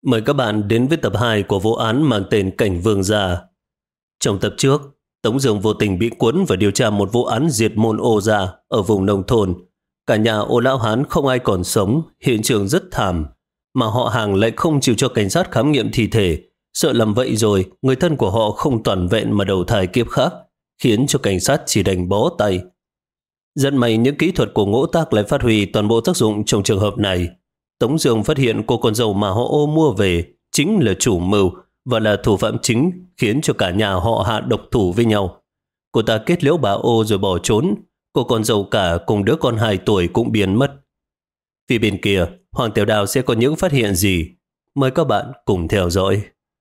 Mời các bạn đến với tập 2 của vụ án mang tên Cảnh Vương Gia. Trong tập trước, Tống Dương vô tình bị cuốn vào điều tra một vụ án diệt môn Ô gia ở vùng nông thôn. Cả nhà Ô lão hán không ai còn sống, hiện trường rất thảm, mà họ hàng lại không chịu cho cảnh sát khám nghiệm thi thể. Sợ làm vậy rồi, người thân của họ không toàn vẹn mà đầu thai kiếp khác, khiến cho cảnh sát chỉ đành bó tay. Rất may những kỹ thuật của Ngỗ Tác lại phát huy toàn bộ tác dụng trong trường hợp này. Tống Dương phát hiện cô con dâu mà họ Ô mua về chính là chủ mưu và là thủ phạm chính khiến cho cả nhà họ Hạ độc thủ với nhau. Cô ta kết liễu bà Ô rồi bỏ trốn. Cô con dâu cả cùng đứa con 2 tuổi cũng biến mất. Phía bên kia, Hoàng Tiểu Đào sẽ có những phát hiện gì? Mời các bạn cùng theo dõi.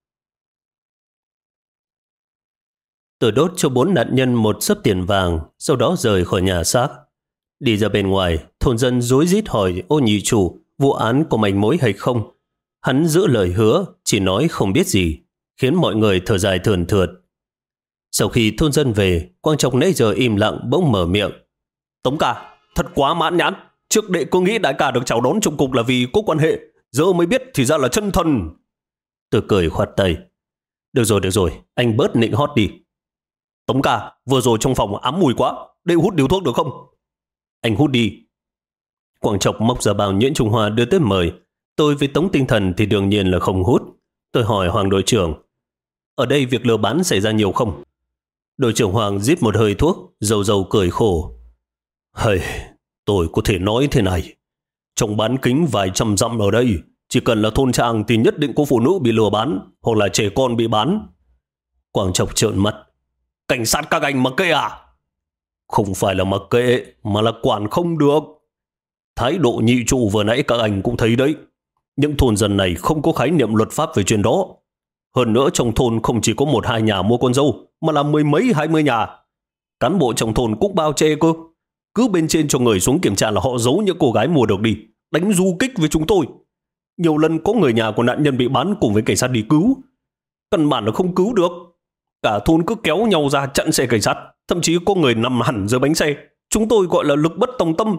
Tôi đốt cho 4 nạn nhân một xấp tiền vàng, sau đó rời khỏi nhà xác. Đi ra bên ngoài, thôn dân rối rít hỏi Ô nhị chủ vụ án có manh mối hay không. Hắn giữ lời hứa, chỉ nói không biết gì, khiến mọi người thở dài thườn thượt. Sau khi thôn dân về, Quang Trọng nãy giờ im lặng bỗng mở miệng. Tống ca, thật quá mãn nhãn. Trước đệ có nghĩ đại ca được chào đón trong cục là vì có quan hệ, giờ mới biết thì ra là chân thần. Tôi cười khoát tay. Được rồi, anh bớt nịnh hót đi. Tống ca, vừa rồi trong phòng ám mùi quá, đệ hút điếu thuốc được không? Anh hút đi. Quang Trọng móc ra bao nhuyễn Trung Hoa đưa tới mời. Tôi với Tống Tinh Thần thì đương nhiên là không hút. Tôi hỏi Hoàng đội trưởng, ở đây việc lừa bán xảy ra nhiều không? Đội trưởng Hoàng rít một hơi thuốc, rầu cười khổ. Hây, tôi có thể nói thế này. Trong bán kính vài trăm dặm ở đây, chỉ cần là thôn trang thì nhất định có phụ nữ bị lừa bán, hoặc là trẻ con bị bán. Quang Trọng trợn mắt. Cảnh sát các anh mặc kệ à? Không phải là mặc kệ, mà là quản không được. Thái độ nhị trụ vừa nãy các anh cũng thấy đấy. Những thôn dân này không có khái niệm luật pháp về chuyện đó. Hơn nữa trong thôn không chỉ có 1-2 nhà mua con dâu, mà là 10 mấy 20 nhà. Cán bộ trong thôn cũng bao che cơ. Cứ bên trên cho người xuống kiểm tra là họ giấu những cô gái mua được đi, đánh du kích với chúng tôi. Nhiều lần có người nhà của nạn nhân bị bán cùng với cảnh sát đi cứu. Căn bản là không cứu được. Cả thôn cứ kéo nhau ra chặn xe cảnh sát, thậm chí có người nằm hẳn dưới bánh xe. Chúng tôi gọi là lực bất tòng tâm.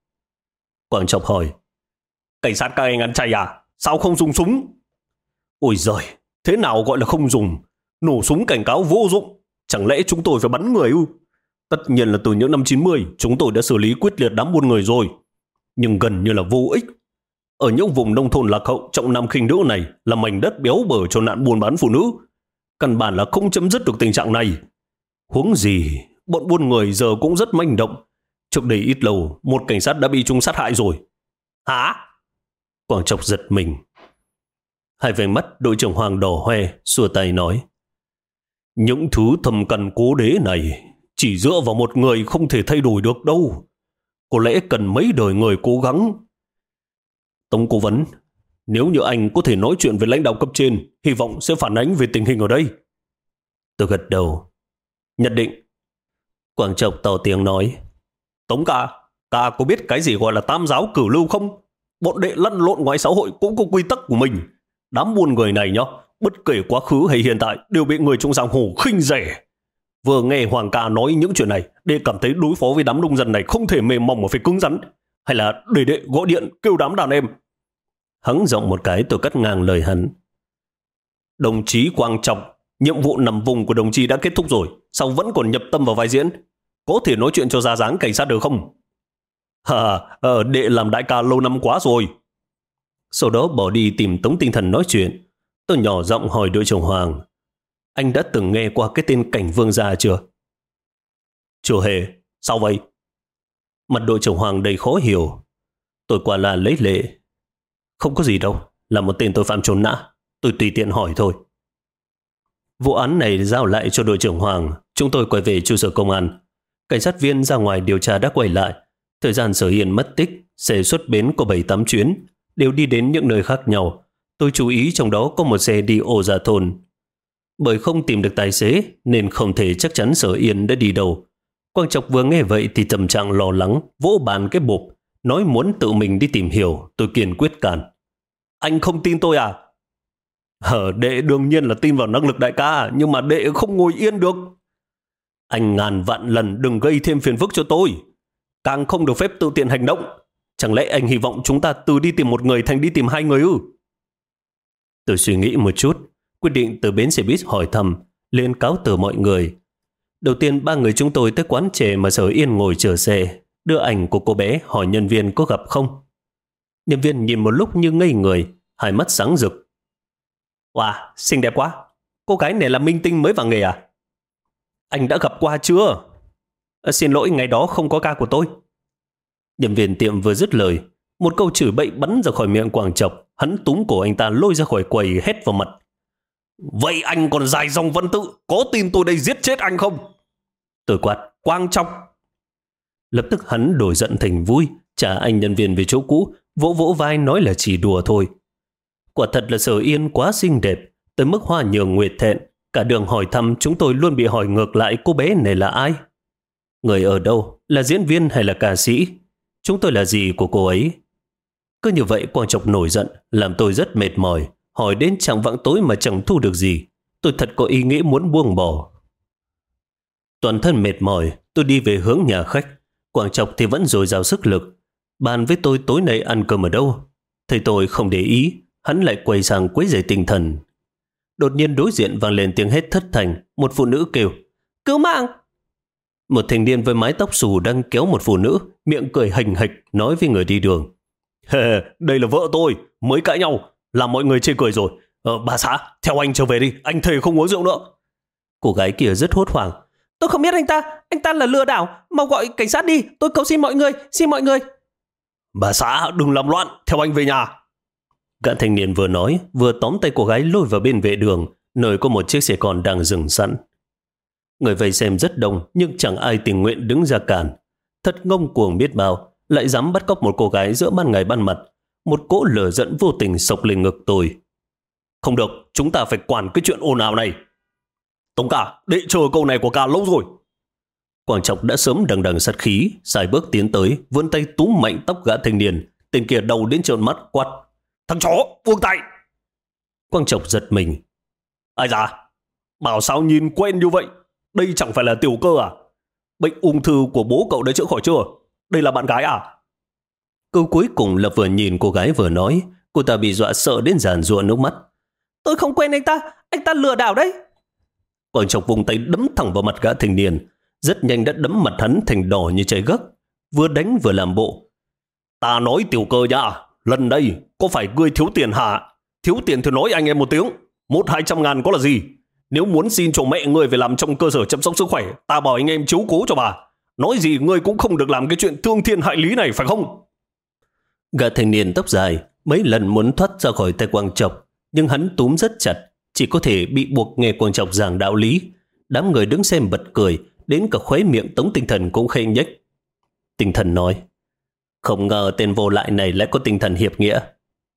Quang Trọng hỏi, cảnh sát các anh ăn chay à? Sao không dùng súng? Ôi giời, thế nào gọi là không dùng? Nổ súng cảnh cáo vô dụng. Chẳng lẽ chúng tôi phải bắn người ư? Tất nhiên là từ những năm 90 chúng tôi đã xử lý quyết liệt đám buôn người rồi, nhưng gần như là vô ích. Ở những vùng nông thôn lạc hậu trọng nam khinh nữ này là mảnh đất béo bở cho nạn buôn bán phụ nữ. Căn bản là không chấm dứt được tình trạng này. Huống gì, bọn buôn người giờ cũng rất manh động. Trước đây ít lâu, một cảnh sát đã bị chúng sát hại rồi. Hả? Quang Trọng giật mình. Hai vành mắt đội trưởng Hoàng đỏ hoe, xua tay nói. Những thứ thầm căn cố đế này chỉ dựa vào một người không thể thay đổi được đâu. Có lẽ cần mấy đời người cố gắng. Tống cố vấn, nếu như anh có thể nói chuyện với lãnh đạo cấp trên, hy vọng sẽ phản ánh về tình hình ở đây. Tôi gật đầu. Nhất định. Quang Trọng tỏ tiếng nói. Tống ca có biết cái gì gọi là tam giáo cửu lưu không? Bọn đệ lăn lộn ngoài xã hội cũng có quy tắc của mình. Đám buôn người này nhá, bất kể quá khứ hay hiện tại đều bị người trong giang hồ khinh rẻ. Vừa nghe Hoàng ca nói những chuyện này, đệ cảm thấy đối phó với đám nông dân này không thể mềm mỏng mà phải cứng rắn. Hay là để đệ gọi điện kêu đám đàn em? Hắng giọng một cái, tôi cắt ngang lời hắn. Đồng chí Quang Trọng, nhiệm vụ nằm vùng của đồng chí đã kết thúc rồi, sao vẫn còn nhập tâm vào vai diễn? Có thể nói chuyện cho ra dáng cảnh sát được không? Đệ làm đại ca lâu năm quá rồi. Sau đó bỏ đi tìm Tống Tinh Thần nói chuyện. Tôi nhỏ giọng hỏi đội trưởng Hoàng, anh đã từng nghe qua cái tên Cảnh Vương Gia chưa? Chưa hề. Sao vậy? Mặt đội trưởng Hoàng đầy khó hiểu. Tôi quả là lấy lệ. Không có gì đâu, là một tên tội phạm trốn nã. Tôi tùy tiện hỏi thôi. Vụ án này giao lại cho đội trưởng Hoàng. Chúng tôi quay về trụ sở công an. Cảnh sát viên ra ngoài điều tra đã quay lại. Thời gian Sở Hiền mất tích, xe xuất bến có 7-8 chuyến, đều đi đến những nơi khác nhau. Tôi chú ý trong đó có một xe đi Ô gia thôn. Bởi không tìm được tài xế nên không thể chắc chắn Sở Yên đã đi đâu. Quang Trọng vừa nghe vậy thì tâm trạng lo lắng, vỗ bàn cái bộp, nói muốn tự mình đi tìm hiểu. Tôi kiên quyết cản. Anh không tin tôi à? Đệ đương nhiên là tin vào năng lực đại ca, nhưng mà đệ không ngồi yên được. Anh ngàn vạn lần đừng gây thêm phiền phức cho tôi. Càng không được phép tự tiện hành động. Chẳng lẽ anh hy vọng chúng ta từ đi tìm một người thành đi tìm 2 người ư? Tôi suy nghĩ một chút, quyết định từ bến xe buýt hỏi thăm, liền cáo từ mọi người. Đầu tiên 3 người chúng tôi tới quán chè mà Sở Yên ngồi chờ xe, đưa ảnh của cô bé hỏi nhân viên có gặp không. Nhân viên nhìn một lúc như ngây người, hai mắt sáng rực. Wow, xinh đẹp quá. Cô gái này là minh tinh mới vào nghề à? Anh đã gặp qua chưa? Xin lỗi, ngày đó không có ca của tôi. Nhân viên tiệm vừa dứt lời, một câu chửi bậy bắn ra khỏi miệng Quang Trọc. Hắn túm cổ anh ta lôi ra khỏi quầy hét vào mặt. Vậy anh còn dài dòng văn tự, có tin tôi đây giết chết anh không? Tôi quát, Quang Trọc. Lập tức hắn đổi giận thành vui, trả anh nhân viên về chỗ cũ, vỗ vỗ vai nói là chỉ đùa thôi. Quả thật là Sở Yên quá xinh đẹp, tới mức hoa nhường nguyệt thẹn. Cả đường hỏi thăm chúng tôi luôn bị hỏi ngược lại cô bé này là ai. Người ở đâu, là diễn viên hay là ca sĩ? Chúng tôi là gì của cô ấy? Cứ như vậy Quang Trọc nổi giận, làm tôi rất mệt mỏi. Hỏi đến chạng vạng tối mà chẳng thu được gì. Tôi thật có ý nghĩ muốn buông bỏ. Toàn thân mệt mỏi, tôi đi về hướng nhà khách. Quang Trọc thì vẫn dồi dào sức lực. Bàn với tôi tối nay ăn cơm ở đâu. Thấy tôi không để ý, hắn lại quay sang quấy rầy tinh thần. Đột nhiên đối diện vang lên tiếng hét thất thành. Một phụ nữ kêu, cứu mạng! Một thanh niên với mái tóc xù đang kéo một phụ nữ, miệng cười hành hạch nói với người đi đường. Đây là vợ tôi, mới cãi nhau, làm mọi người chê cười rồi. Bà xã, theo anh trở về đi, anh thề không uống rượu nữa. Cô gái kia rất hốt hoảng. Tôi không biết anh ta là lừa đảo, mau gọi cảnh sát đi, tôi cầu xin mọi người. Bà xã đừng làm loạn, theo anh về nhà. Gã thanh niên vừa nói, vừa tóm tay cô gái lôi vào bên vệ đường, nơi có một chiếc xe con đang dừng sẵn. Người vây xem rất đông, nhưng chẳng ai tình nguyện đứng ra cản. Thật ngông cuồng biết bao, lại dám bắt cóc một cô gái giữa ban ngày ban mặt. Một cỗ lửa giận vô tình sộc lên ngực tôi. Không được, chúng ta phải quản cái chuyện ồn ào này. Tống cả, đệ chờ câu này của cả lâu rồi. Quang Trọc đã sớm đằng đằng sát khí, xài bước tiến tới, vươn tay túm mạnh tóc gã thanh niên. Tên kia đầu đến trợn mắt quát. Thằng chó, buông tay! Quang Trọc giật mình. Ai da, bảo sao nhìn quen như vậy? Đây chẳng phải là Tiểu Cơ à? Bệnh ung thư của bố cậu đã chữa khỏi chưa? Đây là bạn gái à? Câu cuối cùng là vừa nhìn cô gái vừa nói. Cô ta bị dọa sợ đến giàn giụa nước mắt. Tôi không quen anh ta lừa đảo đấy. Quang Trọc vùng tay đấm thẳng vào mặt gã thanh niên. Rất nhanh đã đấm mặt hắn thành đỏ như trái gấc. Vừa đánh vừa làm bộ. Ta nói Tiểu Cơ nha, lần đây có phải ngươi thiếu tiền hả? Thiếu tiền thì nói anh em một tiếng. 100-200 ngàn có là gì? Nếu muốn xin cho mẹ ngươi về làm trong cơ sở chăm sóc sức khỏe, ta bảo anh em chiếu cố cho bà. Nói gì ngươi cũng không được làm cái chuyện thương thiên hại lý này, phải không? Gã thanh niên tóc dài mấy lần muốn thoát ra khỏi tay Quang Trọc, nhưng hắn túm rất chặt, chỉ có thể bị buộc nghe Quang Trọc giảng đạo lý. Đám người đứng xem bật cười, đến cả khóe miệng Tống Tinh Thần cũng khẽ nhếch. Tinh Thần nói, không ngờ tên vô lại này lại có tinh thần hiệp nghĩa.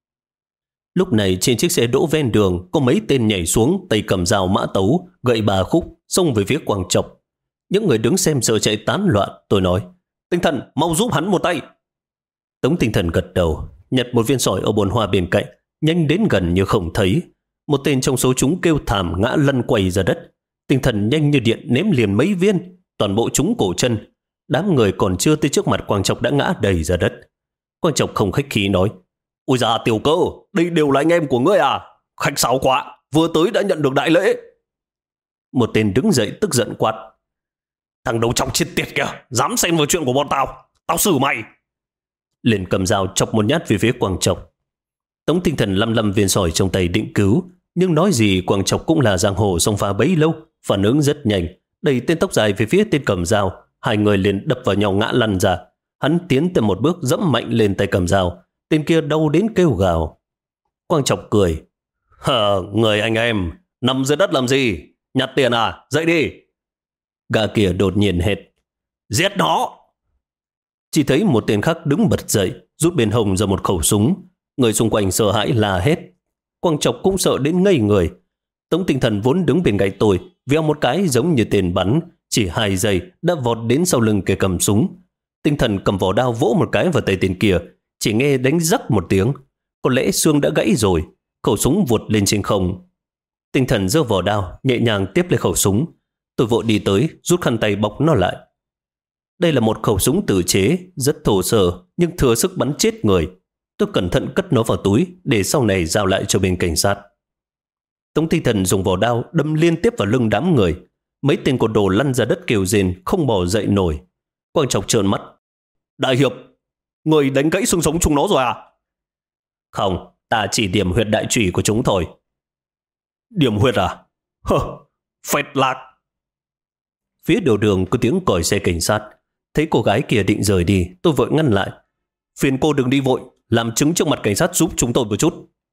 Lúc này trên chiếc xe đỗ ven đường có mấy tên nhảy xuống, tay cầm dao mã tấu, gậy bà khúc, xông về phía Quang Trọc. Những người đứng xem sợ chạy tán loạn. Tôi nói, Tinh Thần, mau giúp hắn một tay. Tống Tinh Thần gật đầu, nhặt một viên sỏi ở bồn hoa bên cạnh, nhanh đến gần như không thấy. Một tên trong số chúng kêu thảm ngã lăn quay ra đất. Tinh Thần nhanh như điện ném liền mấy viên, toàn bộ chúng cổ chân. Đám người còn chưa tới trước mặt Quang Trọc đã ngã đầy ra đất. Quang Trọc không khách khí nói, ôi da Tiểu Cơ, đây đều là anh em của ngươi à? Khách sáo quá, vừa tới đã nhận được đại lễ. Một tên đứng dậy tức giận quát, thằng đầu trọc chết tiệt kìa, dám xen vào chuyện của bọn tao, tao xử mày. Liền cầm dao chọc một nhát về phía Quang Trọc. Tống Tinh Thần lăm viên sỏi trong tay định cứu, nhưng nói gì Quang Trọc cũng là giang hồ xông pha bấy lâu, phản ứng rất nhanh, đẩy tên tóc dài về phía tên cầm dao. Hai người liền đập vào nhau ngã lăn ra. Hắn tiến thêm một bước dẫm mạnh lên tay cầm dao. Tên kia đau đến kêu gào. Quang Trọc cười, người anh em nằm dưới đất làm gì? Nhặt tiền à? Dậy đi. Gã kia đột nhiên hét, giết nó. Chỉ thấy một tên khác đứng bật dậy, rút bên hông ra một khẩu súng. Người xung quanh sợ hãi la hét. Quang Trọc cũng sợ đến ngây người. Tống Tinh Thần vốn đứng bên cạnh tôi, veo một cái giống như tên bắn, chỉ 2 giây đã vọt đến sau lưng kẻ cầm súng. Tinh Thần cầm vỏ đao vỗ một cái vào tay tên kia, chỉ nghe đánh rắc một tiếng, có lẽ xương đã gãy rồi. Khẩu súng vụt lên trên không. Tinh Thần giơ vỏ đao nhẹ nhàng tiếp lấy khẩu súng. Tôi vội đi tới rút khăn tay bọc nó lại. Đây là một khẩu súng tự chế, rất thô sơ nhưng thừa sức bắn chết người. Tôi cẩn thận cất nó vào túi để sau này giao lại cho bên cảnh sát. Tống Thi Thần dùng vỏ đao đâm liên tiếp vào lưng đám người. Mấy tên côn đồ lăn ra đất kêu rên, không bò dậy nổi. Quang Trọng trợn mắt. Đại hiệp, người đánh gãy xương sống chúng nó rồi à? Không, ta chỉ điểm huyệt đại trùy của chúng thôi. Điểm huyệt à? Hơ, phẹt lạc. Phía đầu đường có tiếng còi xe cảnh sát. Thấy cô gái kia định rời đi, tôi vội ngăn lại. Phiền cô đừng đi vội, làm chứng trước mặt cảnh sát giúp chúng tôi một chút.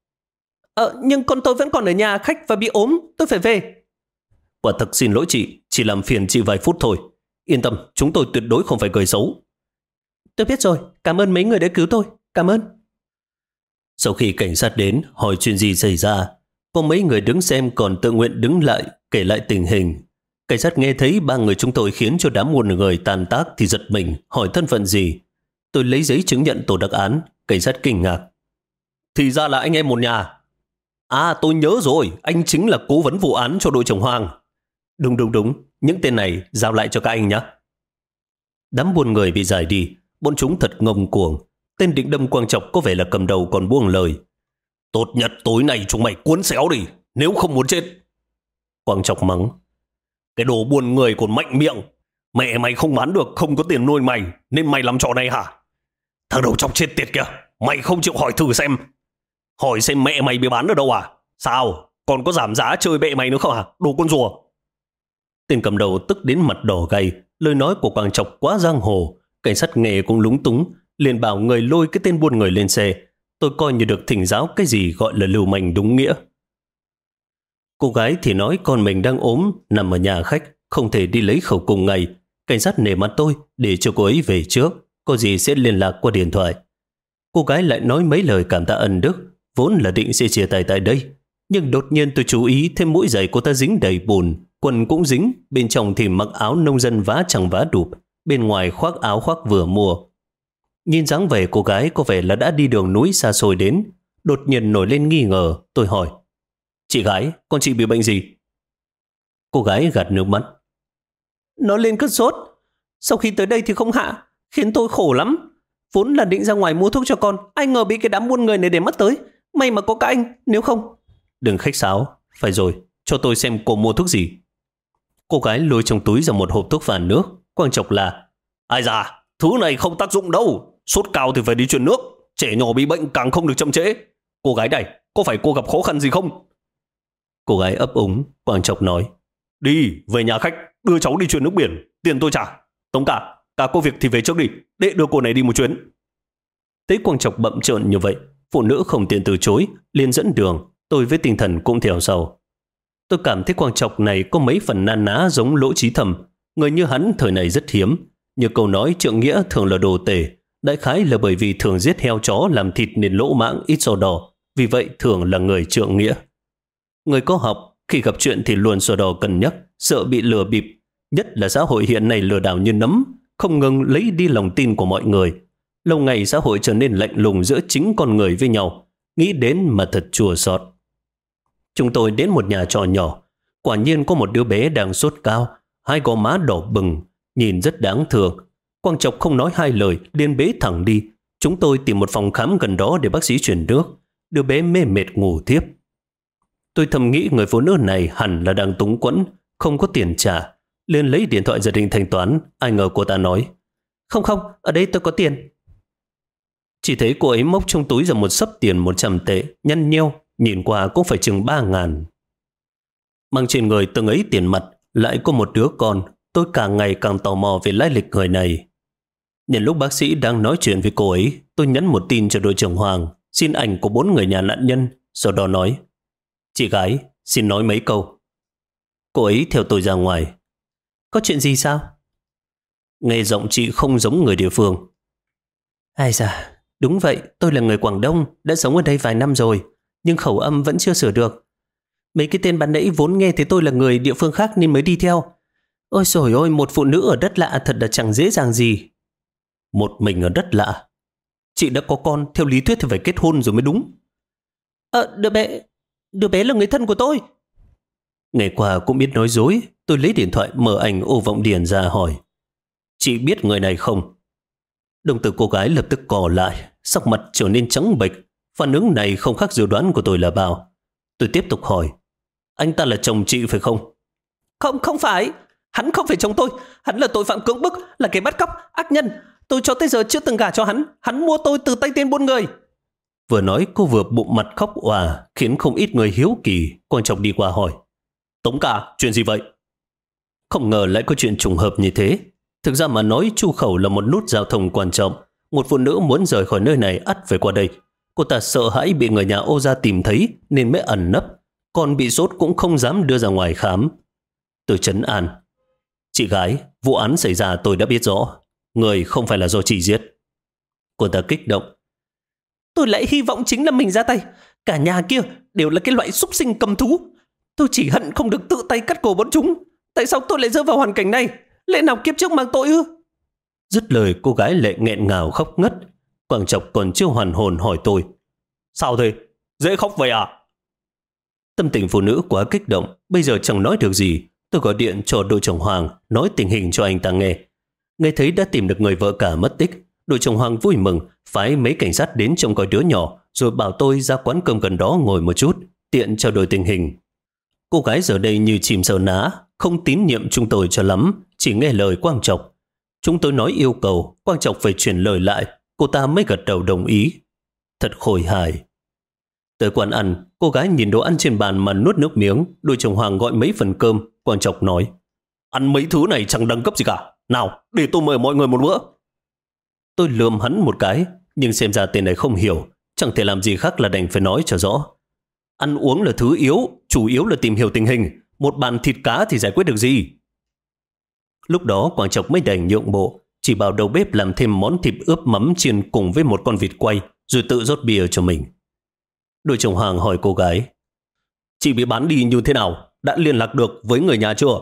Nhưng con tôi vẫn còn ở nhà khách và bị ốm, tôi phải về. Quả thật xin lỗi chị, chỉ làm phiền chị vài phút thôi. Yên tâm, chúng tôi tuyệt đối không phải người xấu. Tôi biết rồi, cảm ơn mấy người đã cứu tôi, cảm ơn. Sau khi cảnh sát đến hỏi chuyện gì xảy ra, có mấy người đứng xem còn tự nguyện đứng lại kể lại tình hình. Cảnh sát nghe thấy ba người chúng tôi khiến cho đám muôn người tàn tác thì giật mình, hỏi thân phận gì. Tôi lấy giấy chứng nhận tổ đặc án. Cảnh sát kinh ngạc. Thì ra là anh em một nhà. À, tôi nhớ rồi, anh chính là cố vấn vụ án cho đội trưởng Hoàng. Đúng, những tên này giao lại cho các anh nhé. Đám buôn người bị giải đi, bọn chúng thật ngông cuồng. Tên định đâm Quang Trọng có vẻ là cầm đầu còn buông lời. Tốt nhất tối nay chúng mày cuốn xéo đi, nếu không muốn chết. Quang Trọng mắng. Cái đồ buôn người còn mạnh miệng. Mẹ mày không bán được, không có tiền nuôi mày, nên mày làm trò này hả? Thằng đầu chọc chết tiệt kìa, mày không chịu hỏi thử xem. Hỏi xem mẹ mày bị bán ở đâu à? Sao? Còn có giảm giá chơi bệ mày nữa không hả? Đồ con rùa. Tên cầm đầu tức đến mặt đỏ gay. Lời nói của Quang Trọng quá giang hồ. Cảnh sát nghe cũng lúng túng, liền bảo người lôi cái tên buôn người lên xe. Tôi coi như được thỉnh giáo cái gì gọi là lưu manh đúng nghĩa. Cô gái thì nói con mình đang ốm, nằm ở nhà khách, không thể đi lấy khẩu cùng ngày. Cảnh sát nể mặt tôi để cho cô ấy về trước, có gì sẽ liên lạc qua điện thoại. Cô gái lại nói mấy lời cảm tạ ân đức, vốn là định sẽ chia tay tại đây. Nhưng đột nhiên tôi chú ý thêm mũi giày cô ta dính đầy bùn, quần cũng dính, bên trong thì mặc áo nông dân vá chẳng vá đụp, bên ngoài khoác áo khoác vừa mua. Nhìn dáng vẻ cô gái có vẻ là đã đi đường núi xa xôi đến. Đột nhiên nổi lên nghi ngờ, tôi hỏi. Chị gái, con chị bị bệnh gì? Cô gái gạt nước mắt. Nó lên cơn sốt. Sau khi tới đây thì không hạ, khiến tôi khổ lắm. Vốn là định ra ngoài mua thuốc cho con, ai ngờ bị cái đám buôn người này để mắt tới. May mà có các anh, nếu không... Đừng khách sáo. Phải rồi, cho tôi xem cô mua thuốc gì. Cô gái lôi trong túi ra một hộp thuốc phản nước. Quan trọng là: ai da, thứ này không tác dụng đâu. Sốt cao thì phải đi truyền nước. Trẻ nhỏ bị bệnh càng không được chậm trễ. Cô gái này, có phải cô gặp khó khăn gì không? Cô gái ấp úng. Quang Trọng nói: đi, về nhà khách, đưa cháu đi truyền nước biển, tiền tôi trả. Tống cả có việc thì về trước đi, để đưa cô này đi một chuyến. Thấy Quang Trọng bậm trợn như vậy, phụ nữ không tiện từ chối, liền dẫn đường. Tôi với tinh thần cũng theo sau. Tôi cảm thấy Quang Trọng này có mấy phần na ná giống Lỗ Chí Thầm. Người như hắn thời này rất hiếm. Như câu nói trượng nghĩa thường là đồ tể, đại khái là bởi vì thường giết heo chó làm thịt nên lỗ mãng ít sổ đỏ, vì vậy thường là người trượng nghĩa. Người có học, khi gặp chuyện thì luôn sổ đỏ cân nhắc, sợ bị lừa bịp. Nhất là xã hội hiện nay lừa đảo như nấm, không ngừng lấy đi lòng tin của mọi người. Lâu ngày xã hội trở nên lạnh lùng giữa chính con người với nhau, nghĩ đến mà thật chua xót. Chúng tôi đến một nhà trọ nhỏ, quả nhiên có một đứa bé đang sốt cao, hai gò má đỏ bừng, nhìn rất đáng thương. Quang Trọng không nói hai lời, liền bế thẳng đi. Chúng tôi tìm một phòng khám gần đó để bác sĩ truyền nước. Đứa bé mê mệt ngủ tiếp. Tôi thầm nghĩ người phụ nữ này hẳn là đang túng quẫn, không có tiền trả. Liền lấy điện thoại ra định thanh toán. Ai ngờ cô ta nói: Không, ở đây tôi có tiền. Chỉ thấy cô ấy móc trong túi ra một xấp tiền 100 tệ, nhăn nheo, nhìn qua cũng phải chừng 3.000. Mang trên người từng ấy tiền mặt, lại có một đứa con. Tôi càng ngày càng tò mò về lai lịch người này. Nhân lúc bác sĩ đang nói chuyện với cô ấy, tôi nhắn một tin cho đội trưởng Hoàng, xin ảnh của 4 người nhà nạn nhân, sau đó nói: chị gái, xin nói mấy câu. Cô ấy theo tôi ra ngoài. Có chuyện gì sao? Nghe giọng chị không giống người địa phương. Ai da, đúng vậy, tôi là người Quảng Đông, đã sống ở đây vài năm rồi, nhưng khẩu âm vẫn chưa sửa được. Mấy cái tên ban nãy vốn nghe thấy tôi là người địa phương khác nên mới đi theo. Ôi trời ơi, một phụ nữ ở đất lạ thật là chẳng dễ dàng gì. Một mình ở đất lạ? Chị đã có con, theo lý thuyết thì phải kết hôn rồi mới đúng. Đứa bé là người thân của tôi. Ngày qua cũng biết nói dối. Tôi lấy điện thoại mở ảnh Ô Vọng Điền ra hỏi: chị biết người này không? Đồng tử cô gái lập tức cò lại, sắc mặt trở nên trắng bệch. Phản ứng này không khác dự đoán của tôi là bao. Tôi tiếp tục hỏi: Anh ta là chồng chị phải không? Không, không phải. Hắn không phải chồng tôi. Hắn là tội phạm cưỡng bức, là kẻ bắt cóc, ác nhân. Tôi cho tới giờ chưa từng gả cho hắn. Hắn mua tôi từ tay tên buôn người. Vừa nói cô vừa bụng mặt khóc òa, khiến không ít người hiếu kỳ. Quang Trọng đi qua hỏi: Tống ca, chuyện gì vậy? Không ngờ lại có chuyện trùng hợp như thế. Thực ra mà nói, Chu Khẩu là một nút giao thông quan trọng. Một phụ nữ muốn rời khỏi nơi này ắt phải qua đây. Cô ta sợ hãi bị người nhà Ô gia tìm thấy nên mới ẩn nấp. Còn bị sốt cũng không dám đưa ra ngoài khám. Tôi trấn an: Chị gái, vụ án xảy ra tôi đã biết rõ. Người không phải là do chị giết. Cô ta kích động: Tôi lại hy vọng chính là mình ra tay. Cả nhà kia đều là cái loại súc sinh cầm thú. Tôi chỉ hận không được tự tay cắt cổ bọn chúng. Tại sao tôi lại rơi vào hoàn cảnh này? Lẽ nào kiếp trước mang tội ư? Dứt lời cô gái lại nghẹn ngào khóc ngất. Quang Trọng còn chưa hoàn hồn hỏi tôi: Sao thế? Dễ khóc vậy à? Tâm tình phụ nữ quá kích động, bây giờ chẳng nói được gì. Tôi gọi điện cho đội trưởng Hoàng, nói tình hình cho anh ta nghe. Nghe thấy đã tìm được người vợ cả mất tích, đội trưởng Hoàng vui mừng, phái mấy cảnh sát đến trông coi đứa nhỏ, rồi bảo tôi ra quán cơm gần đó ngồi một chút, tiện trao đổi tình hình. Cô gái giờ đây như chìm sờ ná, không tín nhiệm chúng tôi cho lắm, chỉ nghe lời Quang Trọng. Chúng tôi nói yêu cầu, Quang Trọng phải chuyển lời lại, cô ta mới gật đầu đồng ý. Thật khôi hài. Tới quán ăn, cô gái nhìn đồ ăn trên bàn mà nuốt nước miếng. Đội trưởng Hoàng gọi mấy phần cơm. Quang Trọng nói: Ăn mấy thứ này chẳng đẳng cấp gì cả. Nào, để tôi mời mọi người một bữa. Tôi lườm hắn một cái, nhưng xem ra tên này không hiểu, chẳng thể làm gì khác là đành phải nói cho rõ. Ăn uống là thứ yếu, chủ yếu là tìm hiểu tình hình. Một bàn thịt cá thì giải quyết được gì? Lúc đó Quang Trọng mới đành nhượng bộ, chỉ bảo đầu bếp làm thêm món thịt ướp mắm chiên cùng với một con vịt quay, rồi tự rót bia cho mình. Đội trưởng Hoàng hỏi cô gái: Chị bị bán đi như thế nào? Đã liên lạc được với người nhà chưa?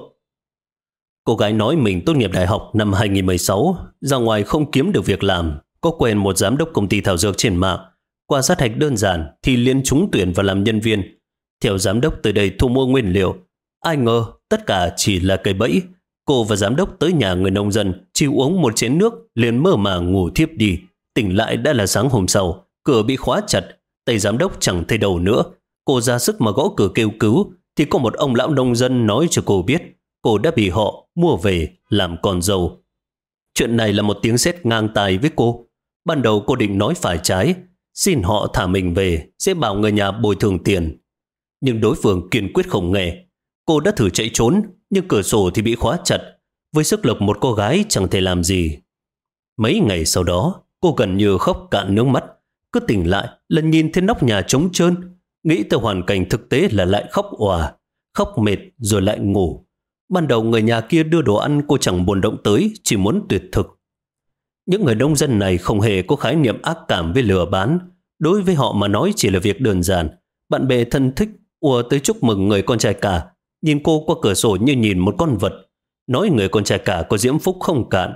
Cô gái nói mình tốt nghiệp đại học năm 2016, ra ngoài không kiếm được việc làm, có quen một giám đốc công ty thảo dược trên mạng. Qua sát hạch đơn giản thì liên trúng tuyển và làm nhân viên. Theo giám đốc tới đây thu mua nguyên liệu. Ai ngờ tất cả chỉ là cây bẫy. Cô và giám đốc tới nhà người nông dân, chỉ uống một chén nước liền mơ màng ngủ thiếp đi. Tỉnh lại đã là sáng hôm sau, cửa bị khóa chặt, tay giám đốc chẳng thấy đầu nữa. Cô ra sức mà gõ cửa kêu cứu, thì có một ông lão nông dân nói cho cô biết cô đã bị họ mua về làm con dâu. Chuyện này là một tiếng sét ngang tai với cô. Ban đầu cô định nói phải trái, xin họ thả mình về, sẽ bảo người nhà bồi thường tiền. Nhưng đối phương kiên quyết không nghe. Cô đã thử chạy trốn, nhưng cửa sổ thì bị khóa chặt. Với sức lực một cô gái chẳng thể làm gì. Mấy ngày sau đó, cô gần như khóc cạn nước mắt. Cứ tỉnh lại là nhìn thấy nóc nhà trống trơn. Nghĩ tới hoàn cảnh thực tế là lại khóc òa. Khóc mệt rồi lại ngủ. Ban đầu người nhà kia đưa đồ ăn cô chẳng buồn động tới, chỉ muốn tuyệt thực. Những người nông dân này không hề có khái niệm ác cảm với lừa bán. Đối với họ mà nói chỉ là việc đơn giản. Bạn bè thân thích ùa tới chúc mừng người con trai cả. Nhìn cô qua cửa sổ như nhìn một con vật. Nói người con trai cả có diễm phúc không cạn.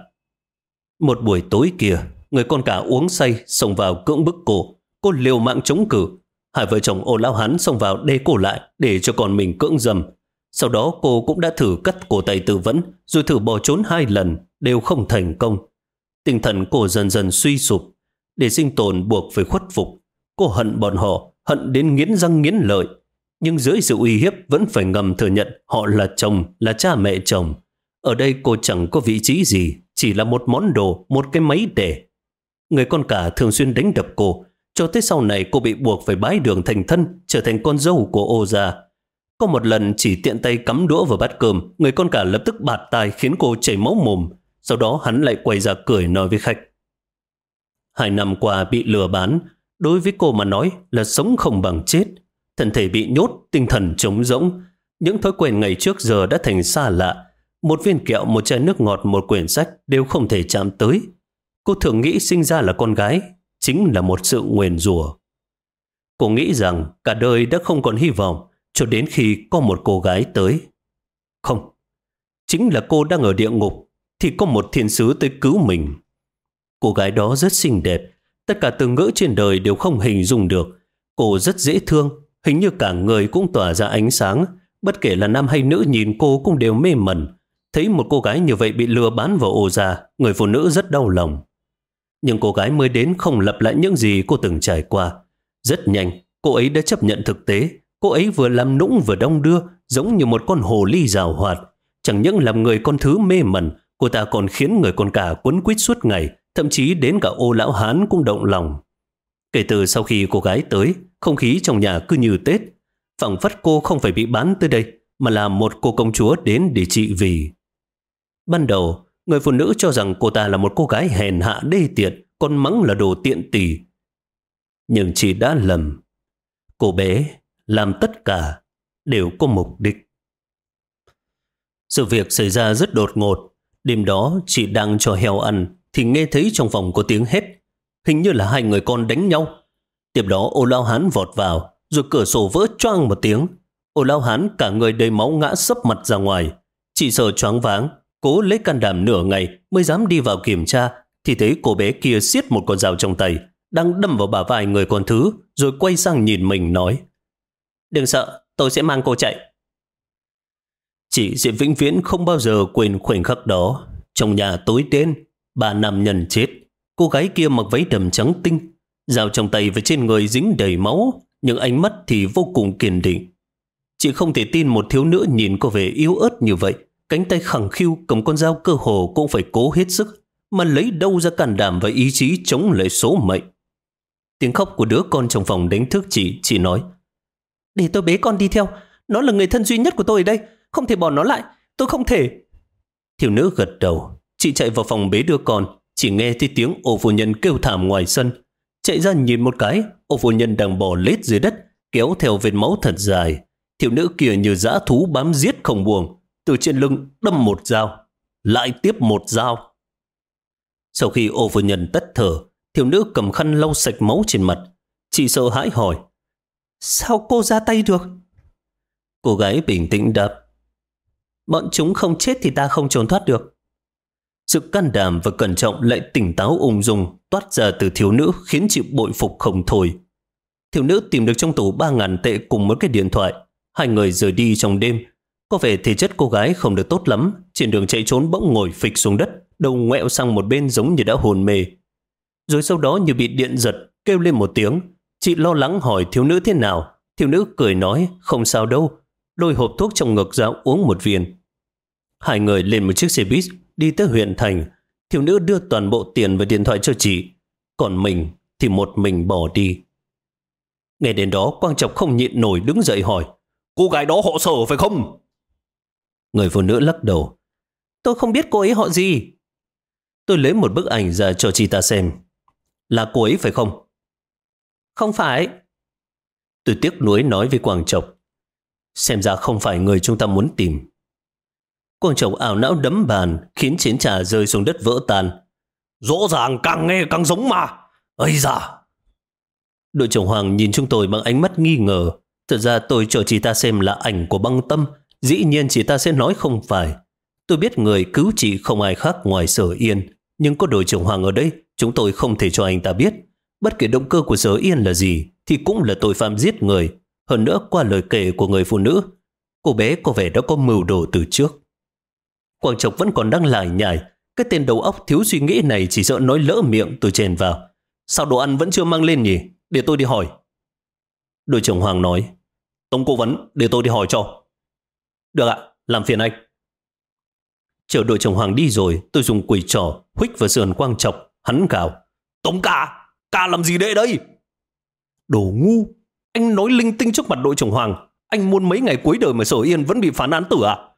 Một buổi tối kia, người con cả uống say xông vào cưỡng bức cô. Cô liều mạng chống cự. Hai vợ chồng Ô lão hán xông vào đê cô lại để cho con mình cưỡng dâm. Sau đó cô cũng đã thử cắt cổ tay tự vẫn, rồi thử bỏ trốn 2 lần, đều không thành công. Tinh thần cô dần dần suy sụp. Để sinh tồn buộc phải khuất phục. Cô hận bọn họ, hận đến nghiến răng nghiến lợi. Nhưng dưới sự uy hiếp vẫn phải ngầm thừa nhận họ là chồng, là cha mẹ chồng. Ở đây cô chẳng có vị trí gì, chỉ là một món đồ, một cái máy để. Người con cả thường xuyên đánh đập cô, cho tới sau này cô bị buộc phải bái đường thành thân, trở thành con dâu của Ô gia. Có một lần chỉ tiện tay cắm đũa vào bát cơm, người con cả lập tức bạt tai khiến cô chảy máu mồm. Sau đó hắn lại quay ra cười nói với khách: 2 năm qua bị lừa bán, đối với cô mà nói là sống không bằng chết. Thân thể bị nhốt, tinh thần trống rỗng. Những thói quen ngày trước giờ đã thành xa lạ. Một viên kẹo, một chai nước ngọt, một quyển sách đều không thể chạm tới. Cô thường nghĩ sinh ra là con gái chính là một sự nguyền rủa. Cô nghĩ rằng cả đời đã không còn hy vọng, cho đến khi có một cô gái tới. Không, chính là cô đang ở địa ngục thì có một thiên sứ tới cứu mình. Cô gái đó rất xinh đẹp, tất cả từ ngữ trên đời đều không hình dung được. Cô rất dễ thương, hình như cả người cũng tỏa ra ánh sáng. Bất kể là nam hay nữ nhìn cô cũng đều mê mẩn. Thấy một cô gái như vậy bị lừa bán vào Ô gia, người phụ nữ rất đau lòng. Nhưng cô gái mới đến không lặp lại những gì cô từng trải qua. Rất nhanh, cô ấy đã chấp nhận thực tế, cô ấy vừa làm nũng vừa đong đưa, giống như một con hồ ly giàu hoạt. Chẳng những làm người con thứ mê mẩn, cô ta còn khiến người con cả quấn quýt suốt ngày, thậm chí đến cả Ô lão hán cũng động lòng. Kể từ sau khi cô gái tới, không khí trong nhà cứ như Tết. Phảng phất cô không phải bị bán tới đây, mà là một cô công chúa đến để trị vì. Ban đầu, người phụ nữ cho rằng cô ta là một cô gái hèn hạ đê tiện, còn mắng là đồ tiện tỳ. Nhưng chị đã lầm. Cô bé làm tất cả đều có mục đích. Sự việc xảy ra rất đột ngột. Đêm đó chị đang cho heo ăn thì nghe thấy trong phòng có tiếng hét. Hình như là hai người con đánh nhau. Tiếp đó Ô lão hán vọt vào, rồi cửa sổ vỡ choang một tiếng. Ô lão hán cả người đầy máu ngã sấp mặt ra ngoài. Chị sợ choáng váng, cố lấy can đảm nửa ngày mới dám đi vào kiểm tra, thì thấy cô bé kia siết một con dao trong tay, đang đâm vào bả vai người con thứ, rồi quay sang nhìn mình nói: "Đừng sợ, tôi sẽ mang cô chạy." Chị sẽ vĩnh viễn không bao giờ quên khoảnh khắc đó. Trong nhà tối đen, ba nam nhân chết. Cô gái kia mặc váy đầm trắng tinh, dao trong tay và trên người dính đầy máu, nhưng ánh mắt thì vô cùng kiên định. Chị không thể tin một thiếu nữ nhìn có vẻ yếu ớt như vậy, cánh tay khẳng khiu cầm con dao cơ hồ cũng phải cố hết sức, mà lấy đâu ra can đảm và ý chí chống lại số mệnh. Tiếng khóc của đứa con trong phòng đánh thức chị nói: "Để tôi bế con đi theo, nó là người thân duy nhất của tôi ở đây, không thể bỏ nó lại, tôi không thể." Thiếu nữ gật đầu. Chị chạy vào phòng bế đứa con, chỉ nghe thấy tiếng Ô phu nhân kêu thảm ngoài sân. Chạy ra nhìn một cái, Ô phu nhân đang bò lết dưới đất, kéo theo vết máu thật dài. Thiếu nữ kia như dã thú bám giết không buông, từ trên lưng đâm một dao, lại tiếp một dao. Sau khi Ô phu nhân tắt thở, thiếu nữ cầm khăn lau sạch máu trên mặt. Chị sợ hãi hỏi: "Sao cô ra tay được?" Cô gái bình tĩnh đáp: "Bọn chúng không chết thì ta không trốn thoát được." Sự can đảm và cẩn trọng lại tỉnh táo ung dung toát ra từ thiếu nữ khiến chị bội phục không thôi. Thiếu nữ tìm được trong tủ 3.000 tệ cùng một cái điện thoại. Hai người rời đi trong đêm. Có vẻ thể chất cô gái không được tốt lắm. Trên đường chạy trốn bỗng ngồi phịch xuống đất, đầu ngoẹo sang một bên giống như đã hôn mê. Rồi sau đó như bị điện giật, kêu lên một tiếng. Chị lo lắng hỏi thiếu nữ thế nào. Thiếu nữ cười nói: "Không sao đâu." Lôi hộp thuốc trong ngực ra uống một viên. Hai người lên một chiếc xe buýt đi tới huyện thành. Thiếu nữ đưa toàn bộ tiền và điện thoại cho chị, còn mình thì một mình bỏ đi. Nghe đến đó, Quang Trọng không nhịn nổi đứng dậy hỏi: "Cô gái đó họ Sở phải không?" Người phụ nữ lắc đầu: "Tôi không biết cô ấy họ gì." Tôi lấy một bức ảnh ra cho chị ta xem. "Là cô ấy phải không?" "Không phải." Tôi tiếc nuối nói với Quang Trọng: "Xem ra không phải người chúng ta muốn tìm." Quang Trọng ảo não đấm bàn, khiến chén trà rơi xuống đất vỡ tan. "Rõ ràng càng nghe càng giống mà. Ây da!" Đội trưởng Hoàng nhìn chúng tôi bằng ánh mắt nghi ngờ. Thật ra tôi cho chị ta xem là ảnh của Băng Tâm. Dĩ nhiên chị ta sẽ nói không phải. Tôi biết người cứu chị không ai khác ngoài Sở Yên. Nhưng có đội trưởng Hoàng ở đây, chúng tôi không thể cho anh ta biết. Bất kể động cơ của Sở Yên là gì, thì cũng là tội phạm giết người. Hơn nữa, qua lời kể của người phụ nữ, cô bé có vẻ đã có mưu đồ từ trước. Quang Trọng vẫn còn đang lải nhải. Cái tên đầu óc thiếu suy nghĩ này chỉ sợ nói lỡ miệng. Tôi chèn vào: "Sao đồ ăn vẫn chưa mang lên nhỉ? Để tôi đi hỏi." Đội trưởng Hoàng nói: "Tống cố vấn, để tôi đi hỏi cho." "Được ạ, làm phiền anh." Chờ đội trưởng Hoàng đi rồi, tôi dùng quỷ trỏ huých vào sườn Quang Trọng. Hắn gào: "Tống ca, ca làm gì đây đấy?" "Đồ ngu, anh nói linh tinh trước mặt đội trưởng Hoàng. Anh muốn mấy ngày cuối đời mà Sở Yên vẫn bị phán án tử à?"